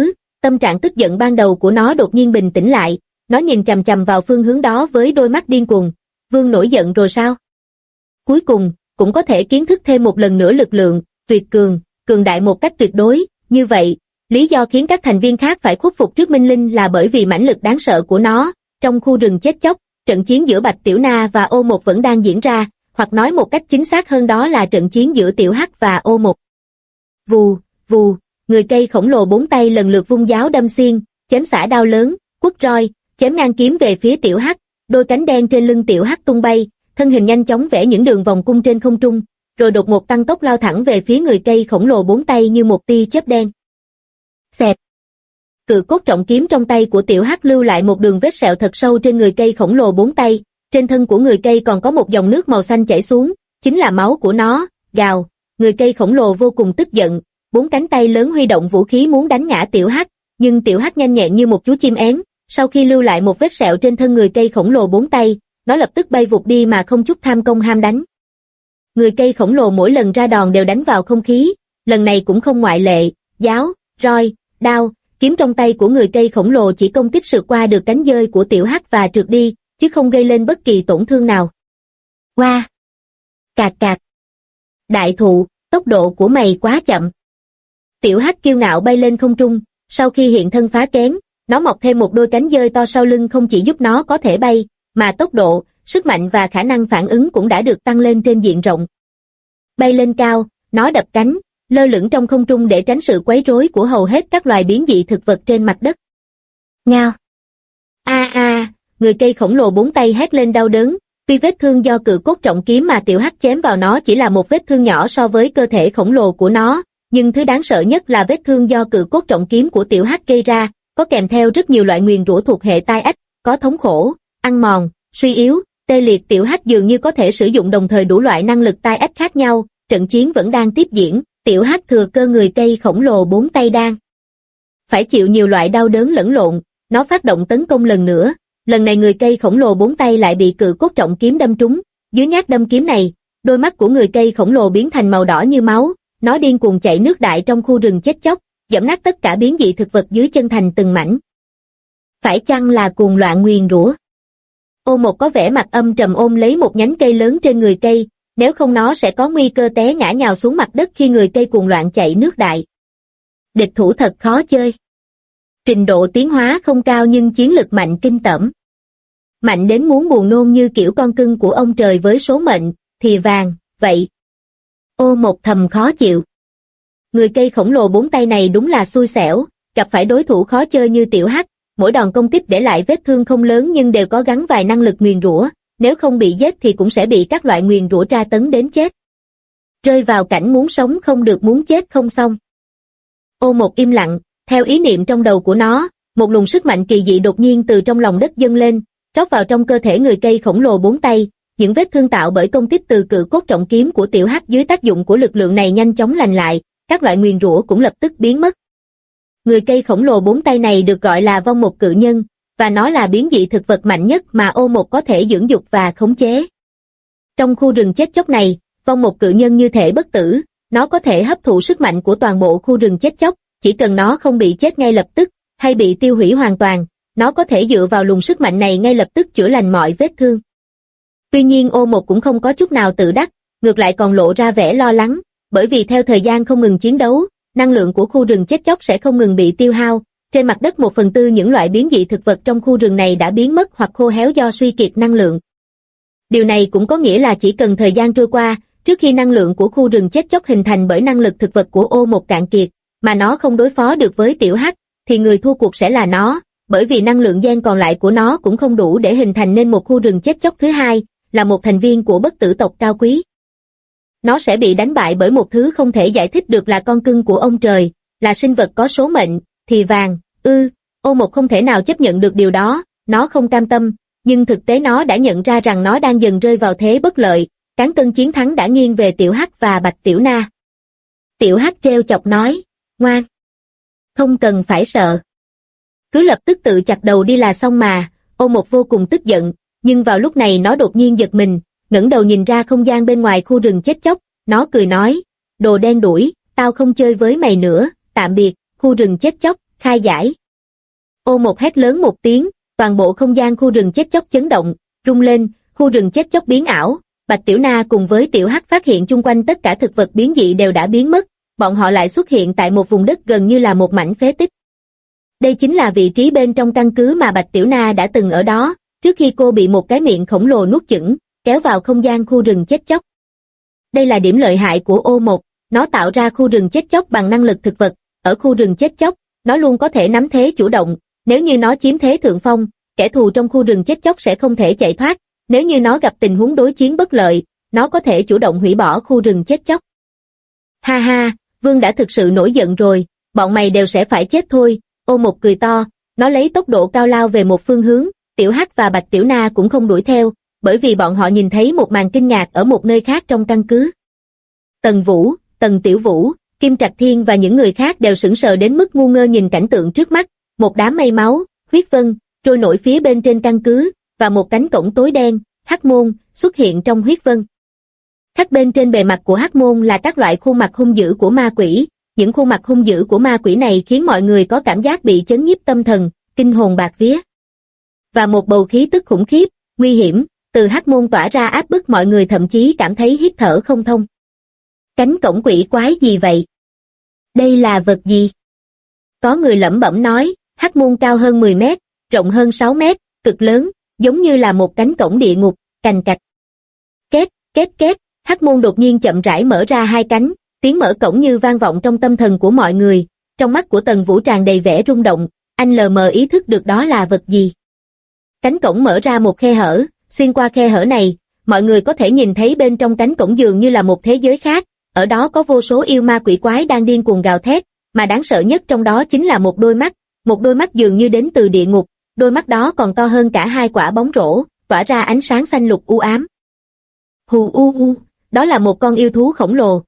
Tâm trạng tức giận ban đầu của nó đột nhiên bình tĩnh lại, nó nhìn chằm chằm vào phương hướng đó với đôi mắt điên cuồng. Vương nổi giận rồi sao? Cuối cùng, cũng có thể kiến thức thêm một lần nữa lực lượng, tuyệt cường, cường đại một cách tuyệt đối, như vậy, lý do khiến các thành viên khác phải khuất phục trước Minh Linh là bởi vì mãnh lực đáng sợ của nó. Trong khu rừng chết chóc, trận chiến giữa Bạch Tiểu Na và Ô Một vẫn đang diễn ra, hoặc nói một cách chính xác hơn đó là trận chiến giữa Tiểu Hắc và Ô Một. Vù, vù, người cây khổng lồ 4 tay lần lượt vung giáo đâm xiên, chém xả đao lớn, quất roi, chém ngang kiếm về phía Tiểu Hắc, đôi cánh đen trên lưng Tiểu Hắc tung bay, thân hình nhanh chóng vẽ những đường vòng cung trên không trung, rồi đột ngột tăng tốc lao thẳng về phía người cây khổng lồ 4 tay như một tia chớp đen. Xẹt. Cự cốt trọng kiếm trong tay của Tiểu Hắc lưu lại một đường vết sẹo thật sâu trên người cây khổng lồ 4 tay, trên thân của người cây còn có một dòng nước màu xanh chảy xuống, chính là máu của nó. Gào, người cây khổng lồ vô cùng tức giận, 4 cánh tay lớn huy động vũ khí muốn đánh ngã Tiểu Hắc, nhưng Tiểu Hắc nhanh nhẹn như một chú chim én, sau khi lưu lại một vết sẹo trên thân người cây khổng lồ 4 tay, nó lập tức bay vụt đi mà không chút tham công ham đánh. Người cây khổng lồ mỗi lần ra đòn đều đánh vào không khí, lần này cũng không ngoại lệ, giáo, roi, đao, kiếm trong tay của người cây khổng lồ chỉ công kích sượt qua được cánh dơi của Tiểu Hắc và trượt đi, chứ không gây lên bất kỳ tổn thương nào. Qua! Cạc cạc! Đại thụ, tốc độ của mày quá chậm. Tiểu Hắc kiêu ngạo bay lên không trung, sau khi hiện thân phá kén, nó mọc thêm một đôi cánh dơi to sau lưng không chỉ giúp nó có thể bay, mà tốc độ, sức mạnh và khả năng phản ứng cũng đã được tăng lên trên diện rộng. Bay lên cao, nó đập cánh, lơ lửng trong không trung để tránh sự quấy rối của hầu hết các loài biến dị thực vật trên mặt đất. Ngao! Người cây khổng lồ 4 tay hét lên đau đớn, tuy vết thương do cự cốt trọng kiếm mà Tiểu Hắc chém vào nó chỉ là một vết thương nhỏ so với cơ thể khổng lồ của nó, nhưng thứ đáng sợ nhất là vết thương do cự cốt trọng kiếm của Tiểu Hắc gây ra, có kèm theo rất nhiều loại nguyền rủa thuộc hệ tai ách, có thống khổ, ăn mòn, suy yếu, tê liệt. Tiểu Hắc dường như có thể sử dụng đồng thời đủ loại năng lực tai ách khác nhau, trận chiến vẫn đang tiếp diễn, Tiểu Hắc thừa cơ người cây khổng lồ 4 tay đang phải chịu nhiều loại đau đớn lẫn lộn, nó phát động tấn công lần nữa, lần này người cây khổng lồ 4 tay lại bị cự cốt trọng kiếm đâm trúng, dưới nhát đâm kiếm này, đôi mắt của người cây khổng lồ biến thành màu đỏ như máu, nó điên cuồng chạy nước đại trong khu rừng chết chóc, giẫm nát tất cả biến dị thực vật dưới chân thành từng mảnh. Phải chăng là cuồng loạn nguyền rủa? Ô Một có vẻ mặt âm trầm ôm lấy một nhánh cây lớn trên người cây, nếu không nó sẽ có nguy cơ té ngã nhào xuống mặt đất khi người cây cuồng loạn chạy nước đại. Địch thủ thật khó chơi. Trình độ tiến hóa không cao nhưng chiến lực mạnh kinh tởm. Mạnh đến muốn buồn nôn như kiểu con cưng của ông trời với số mệnh, thì vàng, vậy. Ô Một thầm khó chịu. Người cây khổng lồ 4 tay này đúng là xui xẻo, gặp phải đối thủ khó chơi như Tiểu Hắc, mỗi đòn công kích để lại vết thương không lớn nhưng đều có gắn vài năng lực nguyền rủa, nếu không bị giết thì cũng sẽ bị các loại nguyền rủa tra tấn đến chết. Rơi vào cảnh muốn sống không được muốn chết không xong. Ô Một im lặng, theo ý niệm trong đầu của nó, một luồng sức mạnh kỳ dị đột nhiên từ trong lòng đất dâng lên, rót vào trong cơ thể người cây khổng lồ 4 tay, những vết thương tạo bởi công kích từ cự cốt trọng kiếm của Tiểu Hắc dưới tác dụng của lực lượng này nhanh chóng lành lại, các loại nguyền rủa cũng lập tức biến mất. Người cây khổng lồ 4 tay này được gọi là vong một cự nhân, và nó là biến dị thực vật mạnh nhất mà Ô Một có thể dưỡng dục và khống chế. Trong khu rừng chết chóc này, vong một cự nhân như thể bất tử, nó có thể hấp thụ sức mạnh của toàn bộ khu rừng chết chóc, chỉ cần nó không bị chết ngay lập tức, hay bị tiêu hủy hoàn toàn, nó có thể dựa vào luồng sức mạnh này ngay lập tức chữa lành mọi vết thương. Tuy nhiên Ô Một cũng không có chút nào tự đắc, ngược lại còn lộ ra vẻ lo lắng, bởi vì theo thời gian không ngừng chiến đấu, năng lượng của khu rừng chết chóc sẽ không ngừng bị tiêu hao, trên mặt đất 1/4 những loại biến dị thực vật trong khu rừng này đã biến mất hoặc khô héo do suy kiệt năng lượng. Điều này cũng có nghĩa là chỉ cần thời gian trôi qua, trước khi năng lượng của khu rừng chết chóc hình thành bởi năng lực thực vật của Ô Một cạn kiệt, mà nó không đối phó được với Tiểu Hắc, thì người thua cuộc sẽ là nó, bởi vì năng lượng gen còn lại của nó cũng không đủ để hình thành nên một khu rừng chết chóc thứ hai, là một thành viên của bất tử tộc cao quý. Nó sẽ bị đánh bại bởi một thứ không thể giải thích được là con cưng của ông trời, là sinh vật có số mệnh, thì vàng, Ô Một không thể nào chấp nhận được điều đó, nó không cam tâm, nhưng thực tế nó đã nhận ra rằng nó đang dần rơi vào thế bất lợi, cán cân chiến thắng đã nghiêng về Tiểu Hắc và Bạch Tiểu Na. Tiểu Hắc trêu chọc nói, ngoan, không cần phải sợ. Cứ lập tức tự chặt đầu đi là xong mà. Ô Một vô cùng tức giận, nhưng vào lúc này nó đột nhiên giật mình, ngẩng đầu nhìn ra không gian bên ngoài khu rừng chết chóc, nó cười nói, đồ đen đủi, tao không chơi với mày nữa, tạm biệt, khu rừng chết chóc, khai giải. Ô một hét lớn một tiếng, toàn bộ không gian khu rừng chết chóc chấn động, rung lên, khu rừng chết chóc biến ảo. Bạch Tiểu Na cùng với Tiểu Hắc phát hiện chung quanh tất cả thực vật biến dị đều đã biến mất, bọn họ lại xuất hiện tại một vùng đất gần như là một mảnh phế tích. Đây chính là vị trí bên trong căn cứ mà Bạch Tiểu Na đã từng ở đó, trước khi cô bị một cái miệng khổng lồ nuốt chửng, kéo vào không gian khu rừng chết chóc. Đây là điểm lợi hại của ô1, nó tạo ra khu rừng chết chóc bằng năng lực thực vật, ở khu rừng chết chóc, nó luôn có thể nắm thế chủ động, nếu như nó chiếm thế thượng phong, kẻ thù trong khu rừng chết chóc sẽ không thể chạy thoát, nếu như nó gặp tình huống đối chiến bất lợi, nó có thể chủ động hủy bỏ khu rừng chết chóc. Ha ha, Vương đã thực sự nổi giận rồi, bọn mày đều sẽ phải chết thôi. Ô một cười to, nó lấy tốc độ cao lao về một phương hướng, Tiểu Hắc và Bạch Tiểu Na cũng không đuổi theo, bởi vì bọn họ nhìn thấy một màn kinh ngạc ở một nơi khác trong căn cứ. Tần Vũ, Tần Tiểu Vũ, Kim Trạch Thiên và những người khác đều sững sờ đến mức ngu ngơ nhìn cảnh tượng trước mắt, một đám mây máu, huyết vân, trôi nổi phía bên trên căn cứ, và một cánh cổng tối đen, hắc môn, xuất hiện trong huyết vân. Khắc bên trên bề mặt của hắc môn là các loại khuôn mặt hung dữ của ma quỷ, những khuôn mặt hung dữ của ma quỷ này khiến mọi người có cảm giác bị chấn nhiếp tâm thần, kinh hồn bạt vía. Và một bầu khí tức khủng khiếp, nguy hiểm, từ hắc môn tỏa ra áp bức mọi người thậm chí cảm thấy hít thở không thông. Cánh cổng quỷ quái gì vậy? Đây là vật gì? Có người lẩm bẩm nói, hắc môn cao hơn 10 mét, rộng hơn 6 mét, cực lớn, giống như là một cánh cổng địa ngục, cành cạch. Két, két két, hắc môn đột nhiên chậm rãi mở ra hai cánh, tiếng mở cổng như vang vọng trong tâm thần của mọi người, trong mắt của Tần Vũ tràn đầy vẻ rung động, anh lờ mờ ý thức được đó là vật gì. Cánh cổng mở ra một khe hở, xuyên qua khe hở này, mọi người có thể nhìn thấy bên trong cánh cổng dường như là một thế giới khác, ở đó có vô số yêu ma quỷ quái đang điên cuồng gào thét, mà đáng sợ nhất trong đó chính là một đôi mắt dường như đến từ địa ngục, đôi mắt đó còn to hơn cả hai quả bóng rổ, tỏa ra ánh sáng xanh lục u ám. Hù u u, đó là một con yêu thú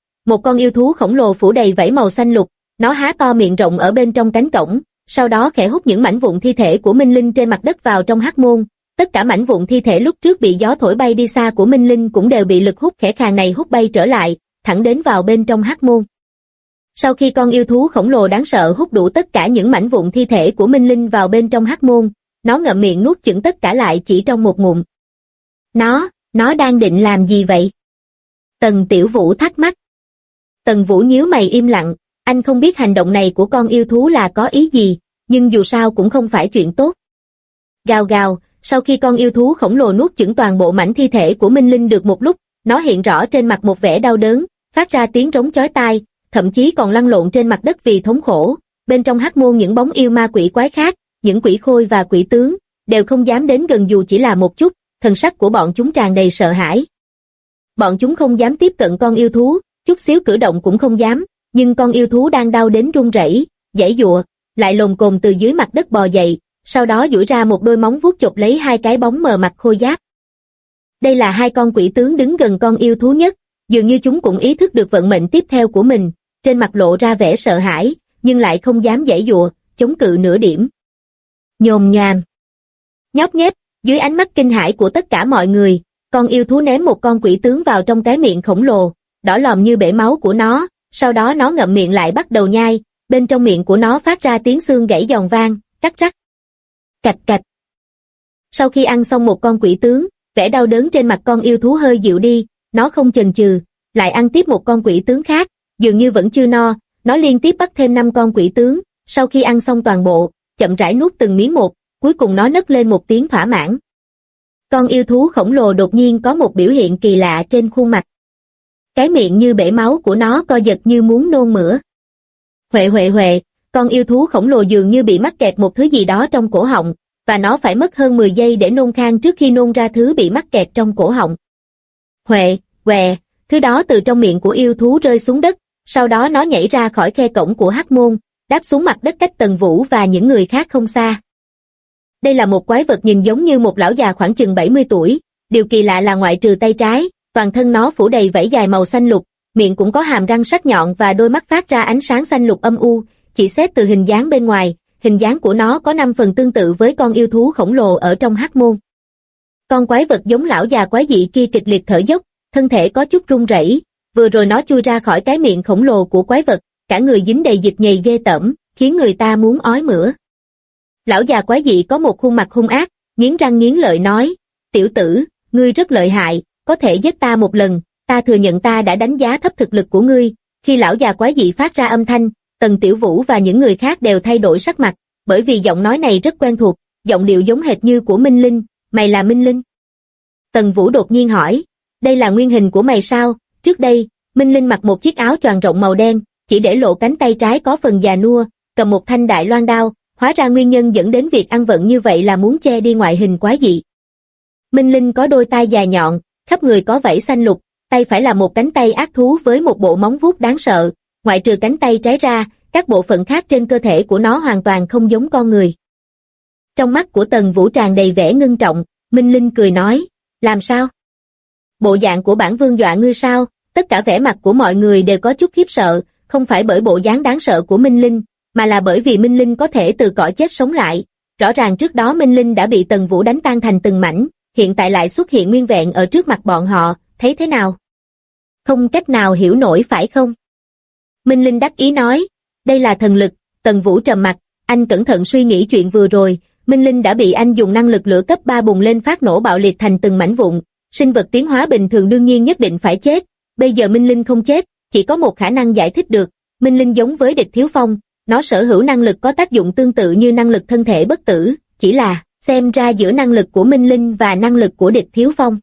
khổng lồ phủ đầy vảy màu xanh lục, nó há to miệng rộng ở bên trong cánh cổng, sau đó khẽ hút những mảnh vụn thi thể của Minh Linh trên mặt đất vào trong hắc môn, tất cả mảnh vụn thi thể lúc trước bị gió thổi bay đi xa của Minh Linh cũng đều bị lực hút khẽ khàng này hút bay trở lại, thẳng đến vào bên trong hắc môn. Sau khi con yêu thú khổng lồ đáng sợ hút đủ tất cả những mảnh vụn thi thể của Minh Linh vào bên trong hắc môn, nó ngậm miệng nuốt chửng tất cả lại chỉ trong một ngụm. Nó đang định làm gì vậy? Tần Tiểu Vũ thắc mắc. Tần Vũ nhíu mày im lặng, anh không biết hành động này của con yêu thú là có ý gì, nhưng dù sao cũng không phải chuyện tốt. Gào gào, sau khi con yêu thú khổng lồ nuốt chửng toàn bộ mảnh thi thể của Minh Linh được một lúc, nó hiện rõ trên mặt một vẻ đau đớn, phát ra tiếng rống chói tai, thậm chí còn lăn lộn trên mặt đất vì thống khổ. Bên trong hắc môn những bóng yêu ma quỷ quái khác, những quỷ khôi và quỷ tướng, đều không dám đến gần dù chỉ là một chút, thần sắc của bọn chúng tràn đầy sợ hãi. Bọn chúng không dám tiếp cận con yêu thú, chút xíu cử động cũng không dám, nhưng con yêu thú đang đau đến run rẩy, giãy giụa, lại lồm cồm từ dưới mặt đất bò dậy, sau đó duỗi ra một đôi móng vuốt chộp lấy hai cái bóng mờ mặt khôi giáp. Đây là hai con quỷ tướng đứng gần con yêu thú nhất, dường như chúng cũng ý thức được vận mệnh tiếp theo của mình, trên mặt lộ ra vẻ sợ hãi, nhưng lại không dám giãy giụa, chống cự nửa điểm. Nhồm nhàm, nhóp nhép, dưới ánh mắt kinh hãi của tất cả mọi người, con yêu thú ném một con quỷ tướng vào trong cái miệng khổng lồ, đỏ lòm như bể máu của nó, sau đó nó ngậm miệng lại bắt đầu nhai, bên trong miệng của nó phát ra tiếng xương gãy giòn vang, rắc rắc, cạch cạch. Sau khi ăn xong một con quỷ tướng, vẻ đau đớn trên mặt con yêu thú hơi dịu đi, nó không chần chừ, lại ăn tiếp một con quỷ tướng khác, dường như vẫn chưa no, nó liên tiếp bắt thêm 5 con quỷ tướng, sau khi ăn xong toàn bộ, chậm rãi nuốt từng miếng một, cuối cùng nó nấc lên một tiếng thỏa mãn. Con yêu thú khổng lồ đột nhiên có một biểu hiện kỳ lạ trên khuôn mặt. Cái miệng như bể máu của nó co giật như muốn nôn mửa. Huệ, con yêu thú khổng lồ dường như bị mắc kẹt một thứ gì đó trong cổ họng, và nó phải mất hơn 10 giây để nôn khan trước khi nôn ra thứ bị mắc kẹt trong cổ họng. Huệ, thứ đó từ trong miệng của yêu thú rơi xuống đất, sau đó nó nhảy ra khỏi khe cổng của hắc môn, đáp xuống mặt đất cách Tần Vũ và những người khác không xa. Đây là một quái vật nhìn giống như một lão già khoảng chừng 70 tuổi, điều kỳ lạ là ngoại trừ tay trái, toàn thân nó phủ đầy vảy dài màu xanh lục, miệng cũng có hàm răng sắc nhọn và đôi mắt phát ra ánh sáng xanh lục âm u, chỉ xét từ hình dáng bên ngoài, hình dáng của nó có 5 phần tương tự với con yêu thú khổng lồ ở trong hắc môn. Con quái vật giống lão già quái dị kia kịch liệt thở dốc, thân thể có chút run rẩy, vừa rồi nó chui ra khỏi cái miệng khổng lồ của quái vật, cả người dính đầy dịch nhầy ghê tởm, khiến người ta muốn ói mửa. Lão già quái dị có một khuôn mặt hung ác, nghiến răng nghiến lợi nói, tiểu tử, ngươi rất lợi hại, có thể giết ta một lần, ta thừa nhận ta đã đánh giá thấp thực lực của ngươi. Khi lão già quái dị phát ra âm thanh, Tần Tiểu Vũ và những người khác đều thay đổi sắc mặt, bởi vì giọng nói này rất quen thuộc, giọng điệu giống hệt như của Minh Linh, mày là Minh Linh? Tần Vũ đột nhiên hỏi, đây là nguyên hình của mày sao? Trước đây, Minh Linh mặc một chiếc áo choàng rộng màu đen, chỉ để lộ cánh tay trái có phần già nua, cầm một thanh đại loan đao, hóa ra nguyên nhân dẫn đến việc ăn vận như vậy là muốn che đi ngoại hình quái dị. Minh Linh có đôi tai dài nhọn, khắp người có vảy xanh lục, tay phải là một cánh tay ác thú với một bộ móng vuốt đáng sợ, ngoại trừ cánh tay trái ra, các bộ phận khác trên cơ thể của nó hoàn toàn không giống con người. Trong mắt của Tần Vũ tràn đầy vẻ ngưng trọng, Minh Linh cười nói, làm sao? Bộ dạng của bản vương dọa ngươi sao? Tất cả vẻ mặt của mọi người đều có chút khiếp sợ, không phải bởi bộ dáng đáng sợ của Minh Linh, mà là bởi vì Minh Linh có thể từ cõi chết sống lại. Rõ ràng trước đó Minh Linh đã bị Tần Vũ đánh tan thành từng mảnh, hiện tại lại xuất hiện nguyên vẹn ở trước mặt bọn họ, thấy thế nào? Không cách nào hiểu nổi phải không? Minh Linh đắc ý nói, đây là thần lực. Tần Vũ trầm mặt, anh cẩn thận suy nghĩ chuyện vừa rồi, Minh Linh đã bị anh dùng năng lực lửa cấp 3 bùng lên phát nổ bạo liệt thành từng mảnh vụn, sinh vật tiến hóa bình thường đương nhiên nhất định phải chết, bây giờ Minh Linh không chết, chỉ có một khả năng giải thích được, Minh Linh giống với Địch Thiếu Phong, nó sở hữu năng lực có tác dụng tương tự như năng lực thân thể bất tử, chỉ là, xem ra giữa năng lực của Minh Linh và năng lực của Địch Thiếu Phong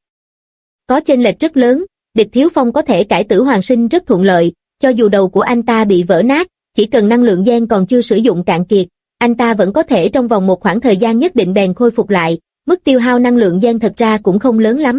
có chênh lệch rất lớn. Địch Thiếu Phong có thể cải tử hoàn sinh rất thuận lợi, cho dù đầu của anh ta bị vỡ nát, chỉ cần năng lượng gen còn chưa sử dụng cạn kiệt, anh ta vẫn có thể trong vòng một khoảng thời gian nhất định bèn khôi phục lại, mức tiêu hao năng lượng gen thật ra cũng không lớn lắm.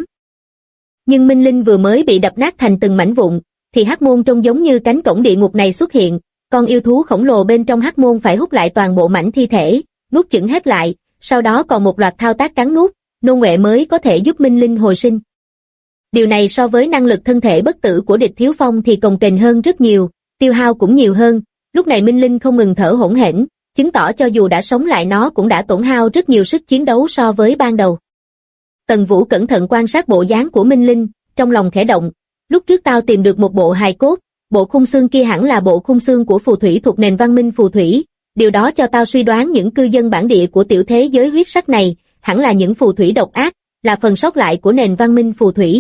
Nhưng Minh Linh vừa mới bị đập nát thành từng mảnh vụn, thì hắc môn trông giống như cánh cổng địa ngục này xuất hiện, con yêu thú khổng lồ bên trong hắc môn phải hút lại toàn bộ mảnh thi thể, nuốt chửng hết lại, sau đó còn một loạt thao tác cắn nuốt, nô ngoệ mới có thể giúp Minh Linh hồi sinh. Điều này so với năng lực thân thể bất tử của Địch Thiếu Phong thì cồng kềnh hơn rất nhiều, tiêu hao cũng nhiều hơn, lúc này Minh Linh không ngừng thở hổn hển, chứng tỏ cho dù đã sống lại nó cũng đã tổn hao rất nhiều sức chiến đấu so với ban đầu. Tần Vũ cẩn thận quan sát bộ dáng của Minh Linh, trong lòng khẽ động, lúc trước tao tìm được một bộ hài cốt, bộ khung xương kia hẳn là bộ khung xương của phù thủy thuộc nền văn minh phù thủy, điều đó cho tao suy đoán những cư dân bản địa của tiểu thế giới huyết sắc này, hẳn là những phù thủy độc ác, là phần sót lại của nền văn minh phù thủy.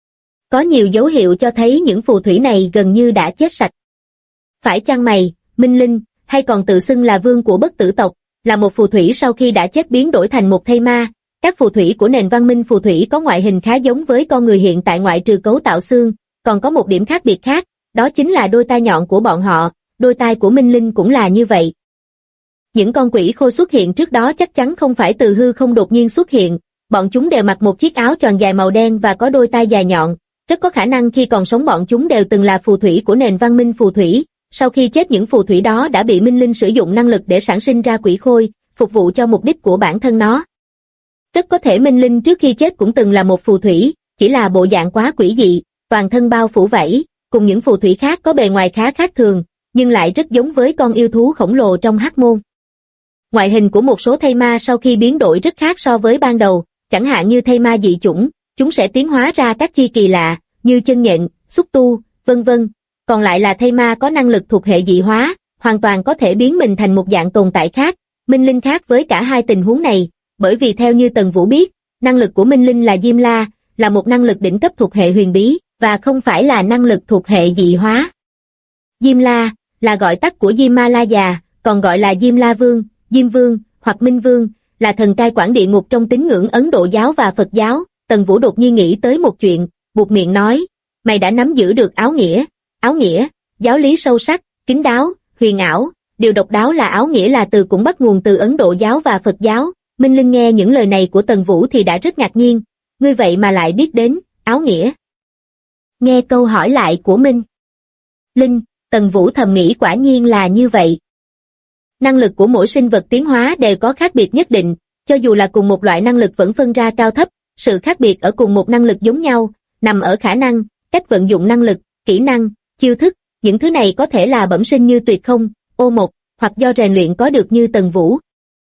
Có nhiều dấu hiệu cho thấy những phù thủy này gần như đã chết sạch. Phải chăng mày, Minh Linh, hay còn tự xưng là vương của bất tử tộc, là một phù thủy sau khi đã chết biến đổi thành một thây ma? Các phù thủy của nền văn minh phù thủy có ngoại hình khá giống với con người hiện tại ngoại trừ cấu tạo xương, còn có một điểm khác biệt khác, đó chính là đôi tai nhọn của bọn họ, đôi tai của Minh Linh cũng là như vậy. Những con quỷ khôi xuất hiện trước đó chắc chắn không phải từ hư không đột nhiên xuất hiện, bọn chúng đều mặc một chiếc áo choàng dài màu đen và có đôi tai dài nhọn, rất có khả năng khi còn sống bọn chúng đều từng là phù thủy của nền văn minh phù thủy, sau khi chết những phù thủy đó đã bị Minh Linh sử dụng năng lực để sản sinh ra quỷ khôi, phục vụ cho mục đích của bản thân nó. Rất có thể Minh Linh trước khi chết cũng từng là một phù thủy, chỉ là bộ dạng quá quỷ dị, toàn thân bao phủ vảy, cùng những phù thủy khác có bề ngoài khá khác thường, nhưng lại rất giống với con yêu thú khổng lồ trong hắc môn. Ngoại hình của một số thây ma sau khi biến đổi rất khác so với ban đầu, chẳng hạn như thây ma dị chủng, chúng sẽ tiến hóa ra các chi kỳ lạ, như chân nhện, xúc tu, vân vân. Còn lại là thây ma có năng lực thuộc hệ dị hóa, hoàn toàn có thể biến mình thành một dạng tồn tại khác. Minh Linh khác với cả hai tình huống này, bởi vì theo như Tần Vũ biết, năng lực của Minh Linh là Diêm La, là một năng lực đỉnh cấp thuộc hệ huyền bí, và không phải là năng lực thuộc hệ dị hóa. Diêm La là gọi tắt của Diêm Ma La Già, còn gọi là Diêm La Vương, Diêm Vương hoặc Minh Vương, là thần cai quản địa ngục trong tín ngưỡng Ấn Độ giáo và Phật giáo. Tần Vũ đột nhiên nghĩ tới một chuyện, buột miệng nói, mày đã nắm giữ được áo nghĩa, giáo lý sâu sắc, kín đáo, huyền ảo, điều độc đáo là áo nghĩa là từ cũng bắt nguồn từ Ấn Độ giáo và Phật giáo. Minh Linh nghe những lời này của Tần Vũ thì đã rất ngạc nhiên, ngươi vậy mà lại biết đến áo nghĩa. Nghe câu hỏi lại của Minh Linh, Tần Vũ thầm nghĩ quả nhiên là như vậy. Năng lực của mỗi sinh vật tiến hóa đều có khác biệt nhất định, cho dù là cùng một loại năng lực vẫn phân ra cao thấp, sự khác biệt ở cùng một năng lực giống nhau, nằm ở khả năng, cách vận dụng năng lực, kỹ năng, chiêu thức, những thứ này có thể là bẩm sinh như tuyệt không, ô một, hoặc do rèn luyện có được như Tần Vũ.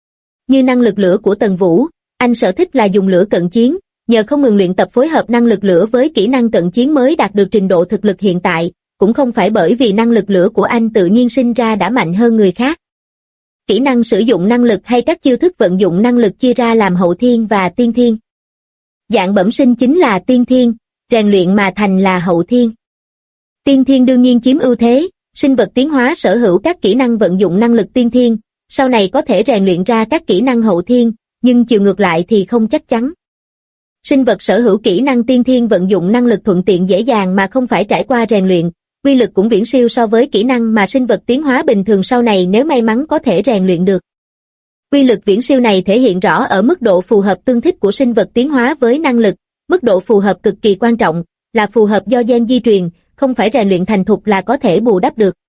Như năng lực lửa của Tần Vũ, anh sở thích là dùng lửa cận chiến, nhờ không ngừng luyện tập phối hợp năng lực lửa với kỹ năng cận chiến mới đạt được trình độ thực lực hiện tại, cũng không phải bởi vì năng lực lửa của anh tự nhiên sinh ra đã mạnh hơn người khác. kỹ năng sử dụng năng lực hay các chiêu thức vận dụng năng lực chia ra làm hậu thiên và tiên thiên. Dạng bẩm sinh chính là tiên thiên, rèn luyện mà thành là hậu thiên. Tiên thiên đương nhiên chiếm ưu thế, sinh vật tiến hóa sở hữu các kỹ năng vận dụng năng lực tiên thiên, sau này có thể rèn luyện ra các kỹ năng hậu thiên, nhưng chiều ngược lại thì không chắc chắn. Sinh vật sở hữu kỹ năng tiên thiên vận dụng năng lực thuận tiện dễ dàng mà không phải trải qua rèn luyện, uy lực cũng viễn siêu so với kỹ năng mà sinh vật tiến hóa bình thường sau này nếu may mắn có thể rèn luyện được. Uy lực viễn siêu này thể hiện rõ ở mức độ phù hợp tương thích của sinh vật tiến hóa với năng lực, mức độ phù hợp cực kỳ quan trọng, là phù hợp do gen di truyền, không phải rèn luyện thành thục là có thể bù đắp được.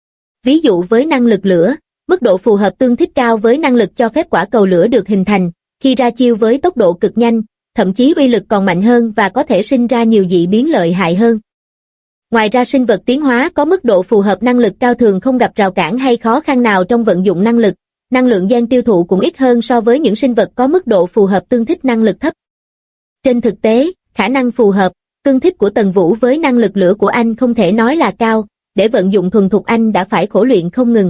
Ví dụ với năng lực lửa, mức độ phù hợp tương thích cao với năng lực cho phép quả cầu lửa được hình thành, khi ra chiêu với tốc độ cực nhanh, thậm chí uy lực còn mạnh hơn và có thể sinh ra nhiều dị biến lợi hại hơn. Ngoài ra sinh vật tiến hóa có mức độ phù hợp năng lực cao thường không gặp rào cản hay khó khăn nào trong vận dụng năng lực, năng lượng gen tiêu thụ cũng ít hơn so với những sinh vật có mức độ phù hợp tương thích năng lực thấp. Trên thực tế, khả năng phù hợp, tương thích của Tần Vũ với năng lực lửa của anh không thể nói là cao, để vận dụng thuần thục anh đã phải khổ luyện không ngừng.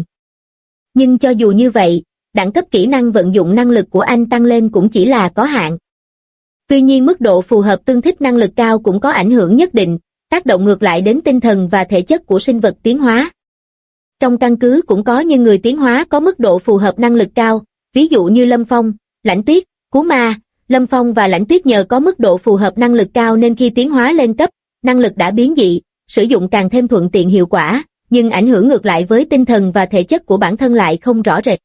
Nhưng cho dù như vậy, đẳng cấp kỹ năng vận dụng năng lực của anh tăng lên cũng chỉ là có hạn. Tuy nhiên mức độ phù hợp tương thích năng lực cao cũng có ảnh hưởng nhất định, tác động ngược lại đến tinh thần và thể chất của sinh vật tiến hóa. Trong căn cứ cũng có những người tiến hóa có mức độ phù hợp năng lực cao, ví dụ như Lâm Phong, Lãnh Tuyết, Cú Ma. Lâm Phong và Lãnh Tuyết nhờ có mức độ phù hợp năng lực cao nên khi tiến hóa lên cấp, năng lực đã biến dị, sử dụng càng thêm thuận tiện hiệu quả, nhưng ảnh hưởng ngược lại với tinh thần và thể chất của bản thân lại không rõ rệt.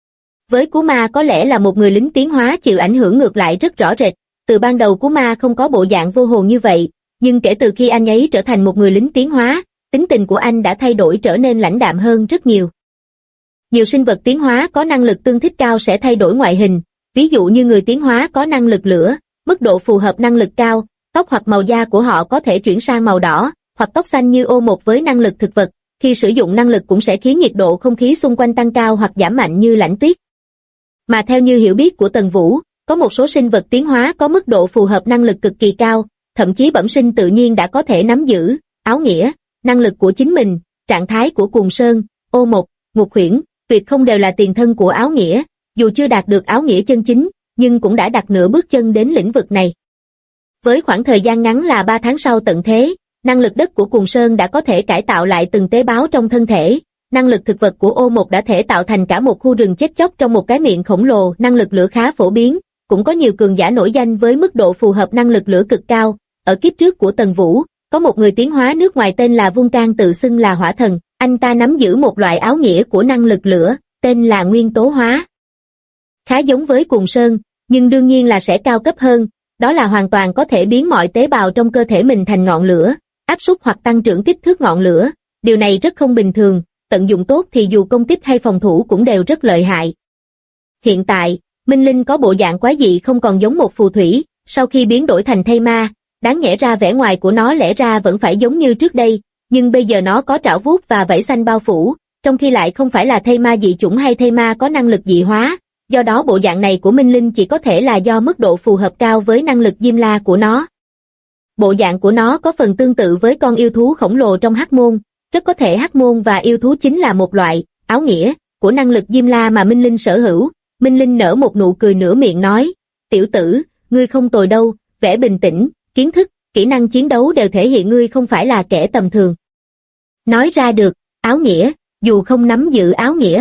Với Cú Ma có lẽ là một người lính tiến hóa chịu ảnh hưởng ngược lại rất rõ rệt, từ ban đầu Cú Ma không có bộ dạng vô hồn như vậy, nhưng kể từ khi anh ấy trở thành một người lính tiến hóa, tính tình của anh đã thay đổi trở nên lãnh đạm hơn rất nhiều. Nhiều sinh vật tiến hóa có năng lực tương thích cao sẽ thay đổi ngoại hình, ví dụ như người tiến hóa có năng lực lửa, mức độ phù hợp năng lực cao, tóc hoặc màu da của họ có thể chuyển sang màu đỏ, hoặc tóc xanh như ô một với năng lực thực vật, khi sử dụng năng lực cũng sẽ khiến nhiệt độ không khí xung quanh tăng cao hoặc giảm mạnh như Lãnh Tuyết. Mà theo như hiểu biết của Tần Vũ, có một số sinh vật tiến hóa có mức độ phù hợp năng lực cực kỳ cao, thậm chí bẩm sinh tự nhiên đã có thể nắm giữ, áo nghĩa, năng lực của chính mình, trạng thái của Cuồng Sơn, ô một, Ngục Huyễn, Tuyệt Không đều là tiền thân của áo nghĩa, dù chưa đạt được áo nghĩa chân chính, nhưng cũng đã đặt nửa bước chân đến lĩnh vực này. Với khoảng thời gian ngắn là 3 tháng sau tận thế, năng lực đất của Cuồng Sơn đã có thể cải tạo lại từng tế bào trong thân thể, năng lực thực vật của ô một đã thể tạo thành cả một khu rừng chết chóc trong một cái miệng khổng lồ, năng lực lửa khá phổ biến, cũng có nhiều cường giả nổi danh với mức độ phù hợp năng lực lửa cực cao. Ở kiếp trước của Tần Vũ, có một người tiến hóa nước ngoài tên là Vulcan tự xưng là hỏa thần, anh ta nắm giữ một loại áo nghĩa của năng lực lửa, tên là nguyên tố hóa. Khá giống với Cuồng Sơn, nhưng đương nhiên là sẽ cao cấp hơn, đó là hoàn toàn có thể biến mọi tế bào trong cơ thể mình thành ngọn lửa, áp suất hoặc tăng trưởng kích thước ngọn lửa, điều này rất không bình thường, tận dụng tốt thì dù công kích hay phòng thủ cũng đều rất lợi hại. Hiện tại, Minh Linh có bộ dạng quái dị không còn giống một phù thủy, sau khi biến đổi thành thây ma, đáng nhẽ ra vẻ ngoài của nó lẽ ra vẫn phải giống như trước đây, nhưng bây giờ nó có trảo vuốt và vảy xanh bao phủ, trong khi lại không phải là thây ma dị chủng hay thây ma có năng lực dị hóa, do đó bộ dạng này của Minh Linh chỉ có thể là do mức độ phù hợp cao với năng lực Diêm La của nó. Bộ dạng của nó có phần tương tự với con yêu thú khổng lồ trong Hắc Môn, rất có thể Hắc Môn và yêu thú chính là một loại, áo nghĩa, của năng lực Diêm La mà Minh Linh sở hữu. Minh Linh nở một nụ cười nửa miệng nói, tiểu tử, ngươi không tồi đâu, vẻ bình tĩnh, kiến thức, kỹ năng chiến đấu đều thể hiện ngươi không phải là kẻ tầm thường. Nói ra được, áo nghĩa, dù không nắm giữ áo nghĩa.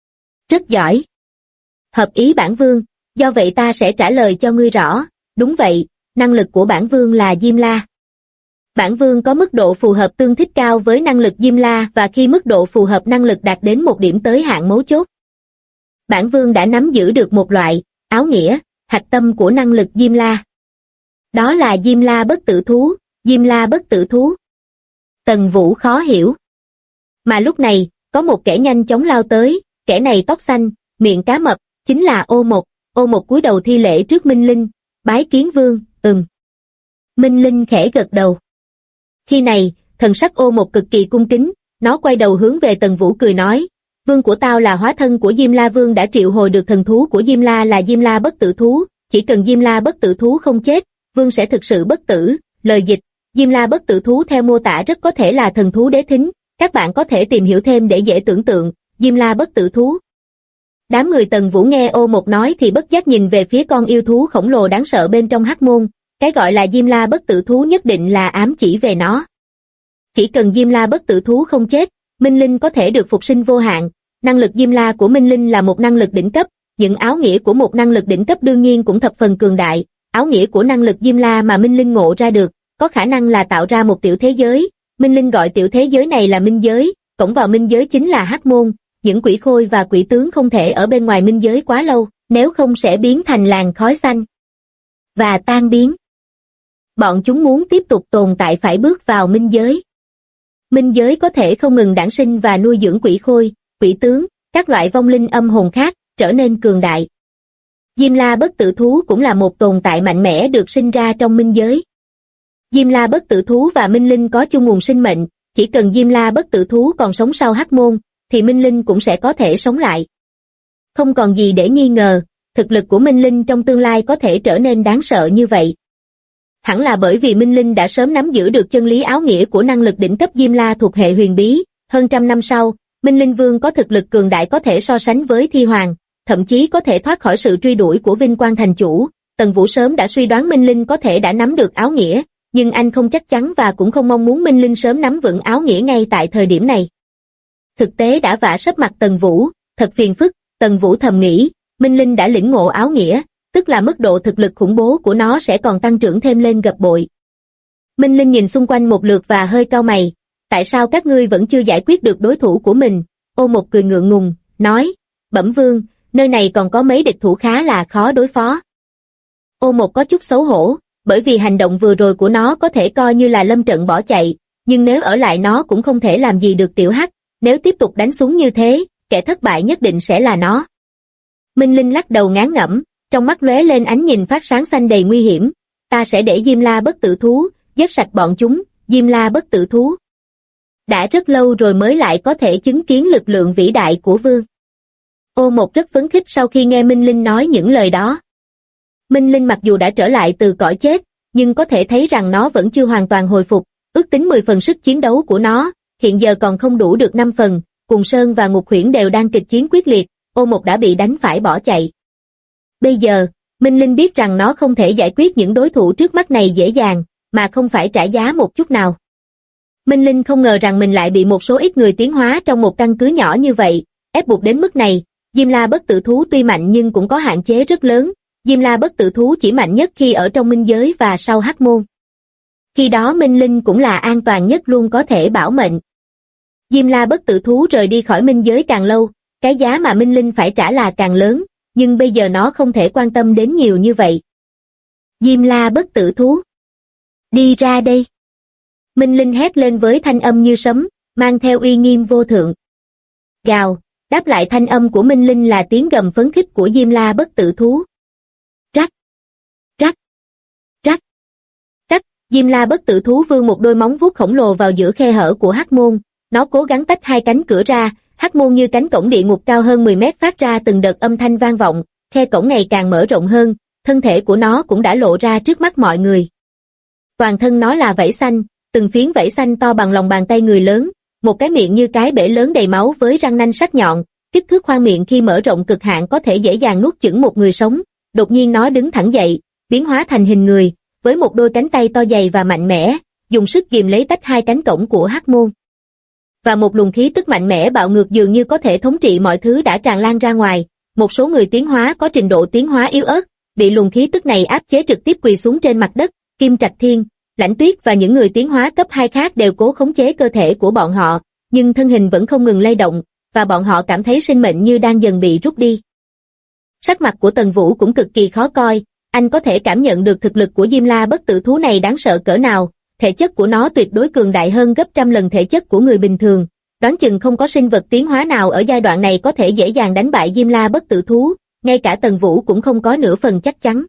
Rất giỏi. Hợp ý bản vương, do vậy ta sẽ trả lời cho ngươi rõ, đúng vậy, năng lực của bản vương là Diêm La. Bản vương có mức độ phù hợp tương thích cao với năng lực Diêm La và khi mức độ phù hợp năng lực đạt đến một điểm tới hạn mấu chốt. Bản vương đã nắm giữ được một loại, áo nghĩa, hạch tâm của năng lực Diêm La. Đó là Diêm La bất tử thú, Diêm La bất tử thú. Tần Vũ khó hiểu. Mà lúc này, có một kẻ nhanh chóng lao tới, kẻ này tóc xanh, miệng cá mập, chính là ô một cúi đầu thi lễ trước Minh Linh, bái kiến vương, Minh Linh khẽ gật đầu. Khi này, thần sắc ô một cực kỳ cung kính, nó quay đầu hướng về Tần Vũ cười nói, vương của tao là hóa thân của Diêm La vương đã triệu hồi được thần thú của Diêm La là Diêm La bất tử thú, chỉ cần Diêm La bất tử thú không chết, vương sẽ thực sự bất tử. Lời dịch, Diêm La bất tử thú theo mô tả rất có thể là thần thú đế thính, các bạn có thể tìm hiểu thêm để dễ tưởng tượng, Diêm La bất tử thú. Đám người Tần Vũ nghe Ô Một nói thì bất giác nhìn về phía con yêu thú khổng lồ đáng sợ bên trong hắc môn, cái gọi là Diêm La bất tử thú nhất định là ám chỉ về nó. Chỉ cần Diêm La bất tử thú không chết, Minh Linh có thể được phục sinh vô hạn, năng lực Diêm La của Minh Linh là một năng lực đỉnh cấp, những áo nghĩa của một năng lực đỉnh cấp đương nhiên cũng thập phần cường đại, áo nghĩa của năng lực Diêm La mà Minh Linh ngộ ra được, có khả năng là tạo ra một tiểu thế giới, Minh Linh gọi tiểu thế giới này là Minh giới, cổng vào Minh giới chính là hắc môn, những quỷ khôi và quỷ tướng không thể ở bên ngoài Minh giới quá lâu, nếu không sẽ biến thành làn khói xanh và tan biến. Bọn chúng muốn tiếp tục tồn tại phải bước vào Minh giới. Minh giới có thể không ngừng đản sinh và nuôi dưỡng quỷ khôi, quỷ tướng, các loại vong linh âm hồn khác, trở nên cường đại. Diêm La bất tử thú cũng là một tồn tại mạnh mẽ được sinh ra trong Minh giới. Diêm La bất tử thú và Minh Linh có chung nguồn sinh mệnh, chỉ cần Diêm La bất tử thú còn sống sau hắc môn, thì Minh Linh cũng sẽ có thể sống lại. Không còn gì để nghi ngờ, thực lực của Minh Linh trong tương lai có thể trở nên đáng sợ như vậy. Hẳn là bởi vì Minh Linh đã sớm nắm giữ được chân lý áo nghĩa của năng lực đỉnh cấp Diêm La thuộc hệ huyền bí, hơn trăm năm sau, Minh Linh Vương có thực lực cường đại có thể so sánh với Thi Hoàng, thậm chí có thể thoát khỏi sự truy đuổi của Vinh Quang Thành Chủ. Tần Vũ sớm đã suy đoán Minh Linh có thể đã nắm được áo nghĩa, nhưng anh không chắc chắn và cũng không mong muốn Minh Linh sớm nắm vững áo nghĩa ngay tại thời điểm này. Thực tế đã vả sấp mặt Tần Vũ, thật phiền phức, Tần Vũ thầm nghĩ, Minh Linh đã lĩnh ngộ áo nghĩa, tức là mức độ thực lực khủng bố của nó sẽ còn tăng trưởng thêm lên gấp bội. Minh Linh nhìn xung quanh một lượt và hơi cau mày, tại sao các ngươi vẫn chưa giải quyết được đối thủ của mình? Ô Một cười ngượng ngùng, nói, Bẩm Vương, nơi này còn có mấy địch thủ khá là khó đối phó. Ô Một có chút xấu hổ, bởi vì hành động vừa rồi của nó có thể coi như là lâm trận bỏ chạy, nhưng nếu ở lại nó cũng không thể làm gì được Tiểu Hắc, nếu tiếp tục đánh xuống như thế, kẻ thất bại nhất định sẽ là nó. Minh Linh lắc đầu ngán ngẩm, trong mắt lóe lên ánh nhìn phát sáng xanh đầy nguy hiểm, ta sẽ để Diêm La bất tử thú, giết sạch bọn chúng, Diêm La bất tử thú. Đã rất lâu rồi mới lại có thể chứng kiến lực lượng vĩ đại của Vương. Ô Một rất phấn khích sau khi nghe Minh Linh nói những lời đó. Minh Linh mặc dù đã trở lại từ cõi chết, nhưng có thể thấy rằng nó vẫn chưa hoàn toàn hồi phục, ước tính 10 phần sức chiến đấu của nó, hiện giờ còn không đủ được 5 phần, Cùng Sơn và Ngục Huyễn đều đang kịch chiến quyết liệt, Ô Một đã bị đánh phải bỏ chạy. Bây giờ, Minh Linh biết rằng nó không thể giải quyết những đối thủ trước mắt này dễ dàng, mà không phải trả giá một chút nào. Minh Linh không ngờ rằng mình lại bị một số ít người tiến hóa trong một căn cứ nhỏ như vậy, ép buộc đến mức này. Diêm La bất tử thú tuy mạnh nhưng cũng có hạn chế rất lớn, Diêm La bất tử thú chỉ mạnh nhất khi ở trong minh giới và sau hắc môn. Khi đó Minh Linh cũng là an toàn nhất luôn có thể bảo mệnh. Diêm La bất tử thú rời đi khỏi minh giới càng lâu, cái giá mà Minh Linh phải trả là càng lớn, nhưng bây giờ nó không thể quan tâm đến nhiều như vậy. Diêm La bất tử thú, đi ra đây. Minh Linh hét lên với thanh âm như sấm, mang theo uy nghiêm vô thượng. Gào, đáp lại thanh âm của Minh Linh là tiếng gầm phấn khích của Diêm La bất tử thú. Rắc, rắc, rắc, rắc, Diêm La bất tử thú vươn một đôi móng vuốt khổng lồ vào giữa khe hở của hắc môn, nó cố gắng tách hai cánh cửa ra, hắc môn như cánh cổng địa ngục cao hơn 10 mét phát ra từng đợt âm thanh vang vọng, khe cổng ngày càng mở rộng hơn, thân thể của nó cũng đã lộ ra trước mắt mọi người. Toàn thân nó là vảy xanh, từng phiến vảy xanh to bằng lòng bàn tay người lớn, một cái miệng như cái bể lớn đầy máu với răng nanh sắc nhọn, kích thước khoang miệng khi mở rộng cực hạn có thể dễ dàng nuốt chửng một người sống. Đột nhiên nó đứng thẳng dậy, biến hóa thành hình người, với một đôi cánh tay to dày và mạnh mẽ, dùng sức ghìm lấy tách hai cánh cổng của hắc môn. Và một luồng khí tức mạnh mẽ bạo ngược dường như có thể thống trị mọi thứ đã tràn lan ra ngoài. Một số người tiến hóa có trình độ tiến hóa yếu ớt, bị luồng khí tức này áp chế trực tiếp quỳ xuống trên mặt đất. Kim Trạch Thiên, Lãnh Tuyết và những người tiến hóa cấp 2 khác đều cố khống chế cơ thể của bọn họ, nhưng thân hình vẫn không ngừng lay động, và bọn họ cảm thấy sinh mệnh như đang dần bị rút đi. Sắc mặt của Tần Vũ cũng cực kỳ khó coi, anh có thể cảm nhận được thực lực của Diêm La bất tử thú này đáng sợ cỡ nào, thể chất của nó tuyệt đối cường đại hơn gấp trăm lần thể chất của người bình thường, đoán chừng không có sinh vật tiến hóa nào ở giai đoạn này có thể dễ dàng đánh bại Diêm La bất tử thú, ngay cả Tần Vũ cũng không có nửa phần chắc chắn.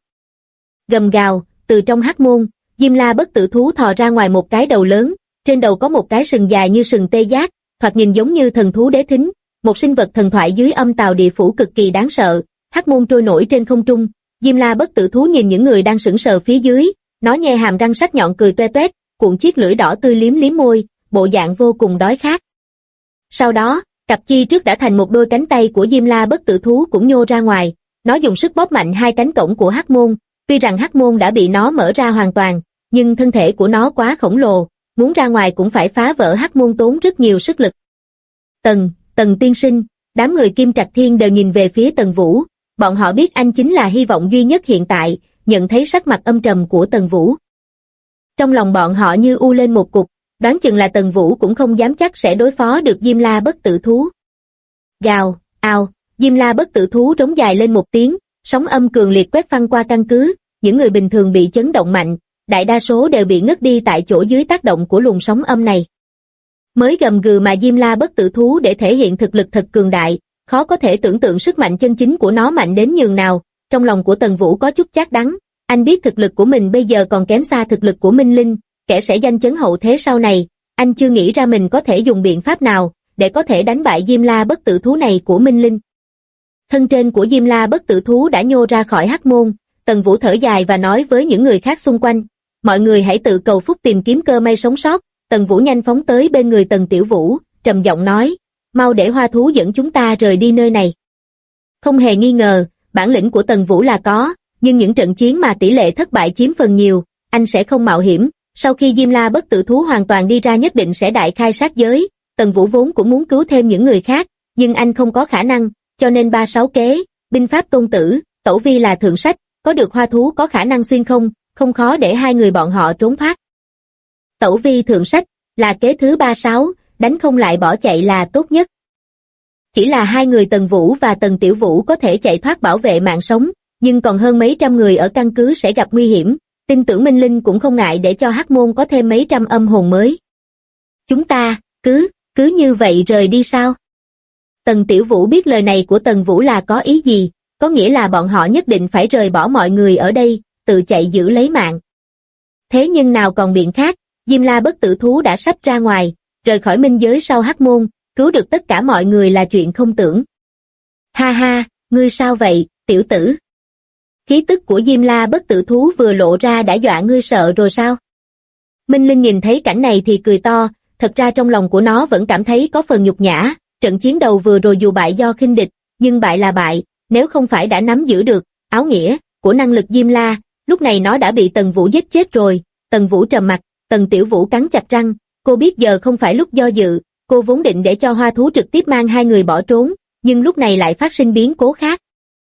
Gầm gào, từ trong hắc môn, Diêm La bất tử thú thò ra ngoài một cái đầu lớn, trên đầu có một cái sừng dài như sừng tê giác, thoạt nhìn giống như thần thú đế thính, một sinh vật thần thoại dưới âm tào địa phủ cực kỳ đáng sợ. Hắc môn trôi nổi trên không trung, Diêm La bất tử thú nhìn những người đang sững sờ phía dưới, nó nhe hàm răng sắc nhọn cười toe toét, cuộn chiếc lưỡi đỏ tươi liếm liếm môi, bộ dạng vô cùng đói khát. Sau đó, Cặp chi trước đã thành một đôi cánh tay của Diêm La bất tử thú cũng nhô ra ngoài, nó dùng sức bóp mạnh hai cánh cổng của Hắc Môn, tuy rằng Hắc Môn đã bị nó mở ra hoàn toàn, nhưng thân thể của nó quá khổng lồ, muốn ra ngoài cũng phải phá vỡ Hắc Môn tốn rất nhiều sức lực. Tần tiên sinh, đám người Kim Trạch Thiên đều nhìn về phía Tần Vũ, bọn họ biết anh chính là hy vọng duy nhất hiện tại, nhận thấy sắc mặt âm trầm của Tần Vũ. Trong lòng bọn họ như u lên một cục, đoán chừng là Tần Vũ cũng không dám chắc sẽ đối phó được Diêm La bất tử thú. Gào, ào, Diêm La bất tử thú rống dài lên một tiếng, sóng âm cường liệt quét phăng qua căn cứ, những người bình thường bị chấn động mạnh, đại đa số đều bị ngất đi tại chỗ dưới tác động của luồng sóng âm này. Mới gầm gừ mà Diêm La bất tử thú để thể hiện thực lực thật cường đại, khó có thể tưởng tượng sức mạnh chân chính của nó mạnh đến nhường nào. Trong lòng của Tần Vũ có chút chát đắng, anh biết thực lực của mình bây giờ còn kém xa thực lực của Minh Linh, kẻ sẽ danh chấn hậu thế sau này, anh chưa nghĩ ra mình có thể dùng biện pháp nào để có thể đánh bại Diêm La bất tử thú này của Minh Linh. Thân trên của Diêm La bất tử thú đã nhô ra khỏi Hắc Môn, Tần Vũ thở dài và nói với những người khác xung quanh, mọi người hãy tự cầu phúc tìm kiếm cơ may sống sót. Tần Vũ nhanh phóng tới bên người Tần Tiểu Vũ, trầm giọng nói, mau để Hoa Thú dẫn chúng ta rời đi nơi này. Không hề nghi ngờ, bản lĩnh của Tần Vũ là có, nhưng những trận chiến mà tỷ lệ thất bại chiếm phần nhiều, anh sẽ không mạo hiểm. Sau khi Diêm La bất tử thú hoàn toàn đi ra nhất định sẽ đại khai sát giới. Tần Vũ vốn cũng muốn cứu thêm những người khác, nhưng anh không có khả năng, cho nên 36 kế, binh pháp tôn tử, tẩu vi là thượng sách, có được Hoa Thú có khả năng xuyên không, không khó để hai người bọn họ trốn thoát. Tẩu vi thượng sách là kế thứ 36, đánh không lại bỏ chạy là tốt nhất. Chỉ là hai người Tần Vũ và Tần Tiểu Vũ có thể chạy thoát bảo vệ mạng sống, nhưng còn hơn mấy trăm người ở căn cứ sẽ gặp nguy hiểm, tin tưởng Minh Linh cũng không ngại để cho Hắc Môn có thêm mấy trăm âm hồn mới. Chúng ta, cứ như vậy rời đi sao? Tần Tiểu Vũ biết lời này của Tần Vũ là có ý gì, có nghĩa là bọn họ nhất định phải rời bỏ mọi người ở đây, tự chạy giữ lấy mạng. Thế nhưng nào còn biện khác, Diêm La bất tử thú đã sắp ra ngoài, rời khỏi minh giới sau Hắc Môn, cứu được tất cả mọi người là chuyện không tưởng. Ha ha, ngươi sao vậy, tiểu tử? Khí tức của Diêm La bất tử thú vừa lộ ra đã dọa ngươi sợ rồi sao? Minh Linh nhìn thấy cảnh này thì cười to, thật ra trong lòng của nó vẫn cảm thấy có phần nhục nhã, trận chiến đầu vừa rồi dù bại do khinh địch, nhưng bại là bại, nếu không phải đã nắm giữ được áo nghĩa của năng lực Diêm La, lúc này nó đã bị Tần Vũ giết chết rồi. Tần Vũ trầm mặt, Tần Tiểu Vũ cắn chặt răng, cô biết giờ không phải lúc do dự, cô vốn định để cho Hoa Thú trực tiếp mang hai người bỏ trốn, nhưng lúc này lại phát sinh biến cố khác.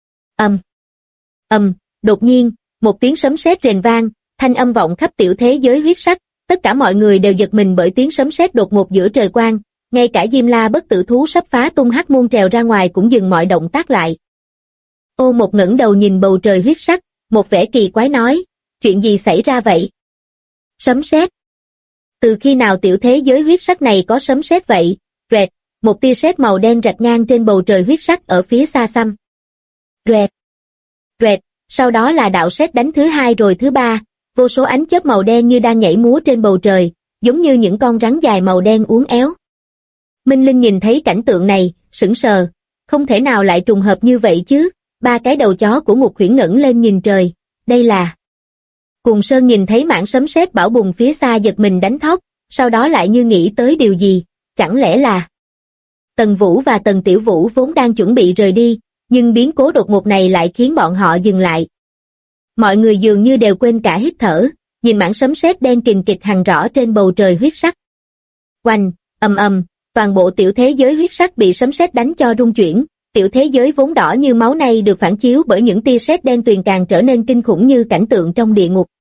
Đột nhiên, một tiếng sấm sét rền vang, thanh âm vọng khắp tiểu thế giới huyết sắc, tất cả mọi người đều giật mình bởi tiếng sấm sét đột ngột giữa trời quang, ngay cả Diêm La bất tử thú sắp phá tung Hắc Môn trèo ra ngoài cũng dừng mọi động tác lại. Ô Một ngẩng đầu nhìn bầu trời huyết sắc, một vẻ kỳ quái nói, chuyện gì xảy ra vậy? Sấm sét? Từ khi nào tiểu thế giới huyết sắc này có sấm sét vậy? Rẹt, một tia sét màu đen rạch ngang trên bầu trời huyết sắc ở phía xa xăm. Rẹt, rẹt, sau đó là đạo sét đánh thứ hai rồi thứ ba, vô số ánh chớp màu đen như đang nhảy múa trên bầu trời, giống như những con rắn dài màu đen uốn éo. Minh Linh nhìn thấy cảnh tượng này, sững sờ, không thể nào lại trùng hợp như vậy chứ, ba cái đầu chó của Ngục Huyễn ngẩng lên nhìn trời, đây là... Cùng Sơn nhìn thấy mảng sấm sét bão bùng phía xa giật mình đánh thót, sau đó lại như nghĩ tới điều gì, chẳng lẽ là... Tần Vũ và Tần Tiểu Vũ vốn đang chuẩn bị rời đi, nhưng biến cố đột ngột này lại khiến bọn họ dừng lại. Mọi người dường như đều quên cả hít thở, nhìn mảng sấm sét đen kình kịch hằn rõ trên bầu trời huyết sắc. Oanh, ầm, toàn bộ tiểu thế giới huyết sắc bị sấm sét đánh cho rung chuyển, tiểu thế giới vốn đỏ như máu này được phản chiếu bởi những tia sét đen tuyền càng trở nên kinh khủng như cảnh tượng trong địa ngục.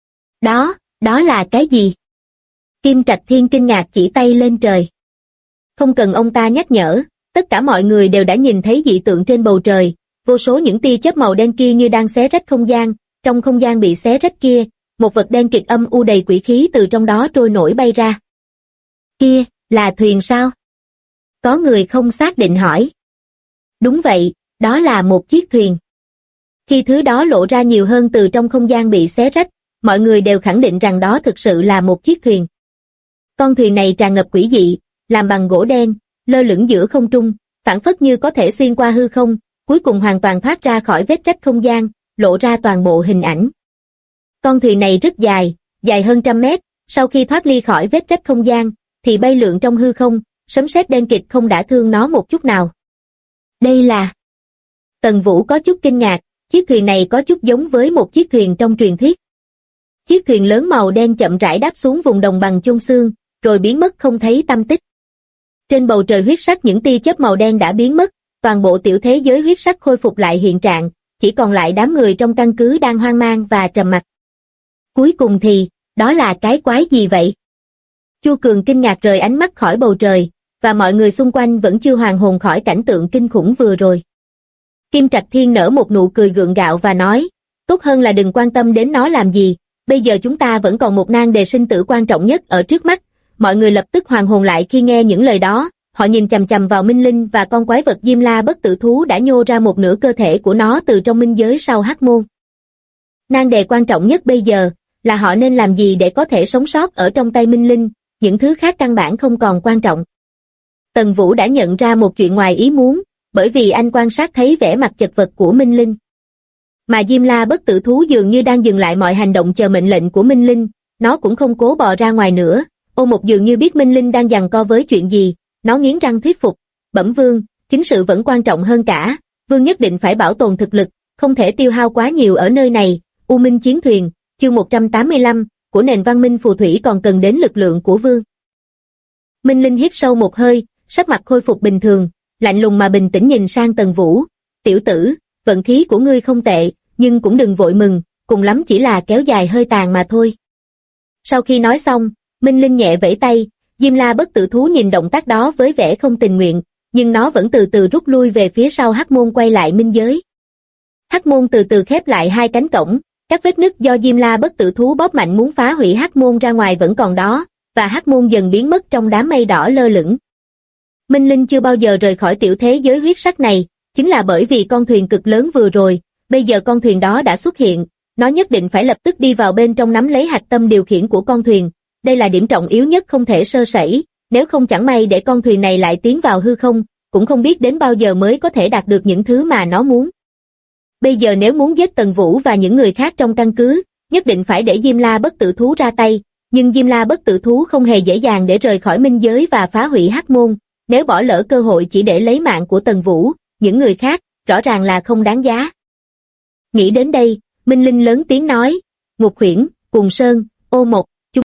Đó là cái gì? Kim Trạch Thiên kinh ngạc chỉ tay lên trời. Không cần ông ta nhắc nhở, tất cả mọi người đều đã nhìn thấy dị tượng trên bầu trời, vô số những tia chớp màu đen kia như đang xé rách không gian, trong không gian bị xé rách kia, một vật đen kịt âm u đầy quỷ khí từ trong đó trôi nổi bay ra. Kia, là thuyền sao? Có người không xác định hỏi. Đúng vậy, đó là một chiếc thuyền. Khi thứ đó lộ ra nhiều hơn từ trong không gian bị xé rách, mọi người đều khẳng định rằng đó thực sự là một chiếc thuyền. Con thuyền này tràn ngập quỷ dị, làm bằng gỗ đen, lơ lửng giữa không trung, phảng phất như có thể xuyên qua hư không, cuối cùng hoàn toàn thoát ra khỏi vết rách không gian, lộ ra toàn bộ hình ảnh. Con thuyền này rất dài hơn 100 mét, sau khi thoát ly khỏi vết rách không gian, thì bay lượn trong hư không, sấm sét đen kịt không đả thương nó một chút nào. Đây là... Tần Vũ có chút kinh ngạc, chiếc thuyền này có chút giống với một chiếc thuyền trong truyền thuyết. Chiếc thuyền lớn màu đen chậm rãi đáp xuống vùng đồng bằng chôn xương, rồi biến mất không thấy tăm tích. Trên bầu trời huyết sắc những tia chớp màu đen đã biến mất, toàn bộ tiểu thế giới huyết sắc khôi phục lại hiện trạng, chỉ còn lại đám người trong căn cứ đang hoang mang và trầm mặc. Cuối cùng thì, đó là cái quái gì vậy? Chu Cường kinh ngạc rời ánh mắt khỏi bầu trời, và mọi người xung quanh vẫn chưa hoàn hồn khỏi cảnh tượng kinh khủng vừa rồi. Kim Trạch Thiên nở một nụ cười gượng gạo và nói, tốt hơn là đừng quan tâm đến nó làm gì, bây giờ chúng ta vẫn còn một nan đề sinh tử quan trọng nhất ở trước mắt. Mọi người lập tức hoàn hồn lại khi nghe những lời đó, họ nhìn chằm chằm vào Minh Linh và con quái vật Diêm La bất tử thú đã nhô ra một nửa cơ thể của nó từ trong minh giới sau hắc môn. Nan đề quan trọng nhất bây giờ là họ nên làm gì để có thể sống sót ở trong tay Minh Linh, những thứ khác căn bản không còn quan trọng. Tần Vũ đã nhận ra một chuyện ngoài ý muốn, bởi vì anh quan sát thấy vẻ mặt chật vật của Minh Linh. Mà Diêm La bất tử thú dường như đang dừng lại mọi hành động chờ mệnh lệnh của Minh Linh, nó cũng không cố bò ra ngoài nữa. Ô Một dường như biết Minh Linh đang giằng co với chuyện gì, nó nghiến răng thuyết phục, bẩm vương, chính sự vẫn quan trọng hơn cả, vương nhất định phải bảo tồn thực lực, không thể tiêu hao quá nhiều ở nơi này. U Minh chiến thuyền, chương 185, của nền văn minh phù thủy còn cần đến lực lượng của vương. Minh Linh hít sâu một hơi, sắc mặt khôi phục bình thường, lạnh lùng mà bình tĩnh nhìn sang Tần Vũ, tiểu tử, vận khí của ngươi không tệ, nhưng cũng đừng vội mừng, cùng lắm chỉ là kéo dài hơi tàn mà thôi. Sau khi nói xong, Minh Linh nhẹ vẫy tay, Diêm La bất tử thú nhìn động tác đó với vẻ không tình nguyện, nhưng nó vẫn từ từ rút lui về phía sau hắc môn quay lại minh giới. Hắc môn từ từ khép lại hai cánh cổng, các vết nứt do Diêm La bất tử thú bóp mạnh muốn phá hủy hắc môn ra ngoài vẫn còn đó, và hắc môn dần biến mất trong đám mây đỏ lơ lửng. Minh Linh chưa bao giờ rời khỏi tiểu thế giới huyết sắc này, chính là bởi vì con thuyền cực lớn vừa rồi, bây giờ con thuyền đó đã xuất hiện, nó nhất định phải lập tức đi vào bên trong nắm lấy hạch tâm điều khiển của con thuyền. Đây là điểm trọng yếu nhất không thể sơ sẩy, nếu không chẳng may để con thuyền này lại tiến vào hư không, cũng không biết đến bao giờ mới có thể đạt được những thứ mà nó muốn. Bây giờ nếu muốn giết Tần Vũ và những người khác trong căn cứ, nhất định phải để Diêm La bất tử thú ra tay, nhưng Diêm La bất tử thú không hề dễ dàng để rời khỏi minh giới và phá hủy hắc môn, nếu bỏ lỡ cơ hội chỉ để lấy mạng của Tần Vũ, những người khác, rõ ràng là không đáng giá. Nghĩ đến đây, Minh Linh lớn tiếng nói, Ngục Huyễn, Cùng Sơn, Ô Một.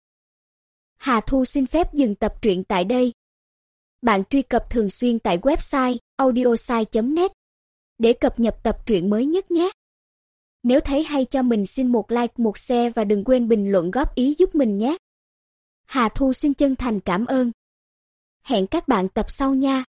Hà Thu xin phép dừng tập truyện tại đây. Bạn truy cập thường xuyên tại website audiosai.net để cập nhật tập truyện mới nhất nhé. Nếu thấy hay cho mình xin một like, một share và đừng quên bình luận góp ý giúp mình nhé. Hà Thu xin chân thành cảm ơn. Hẹn các bạn tập sau nha.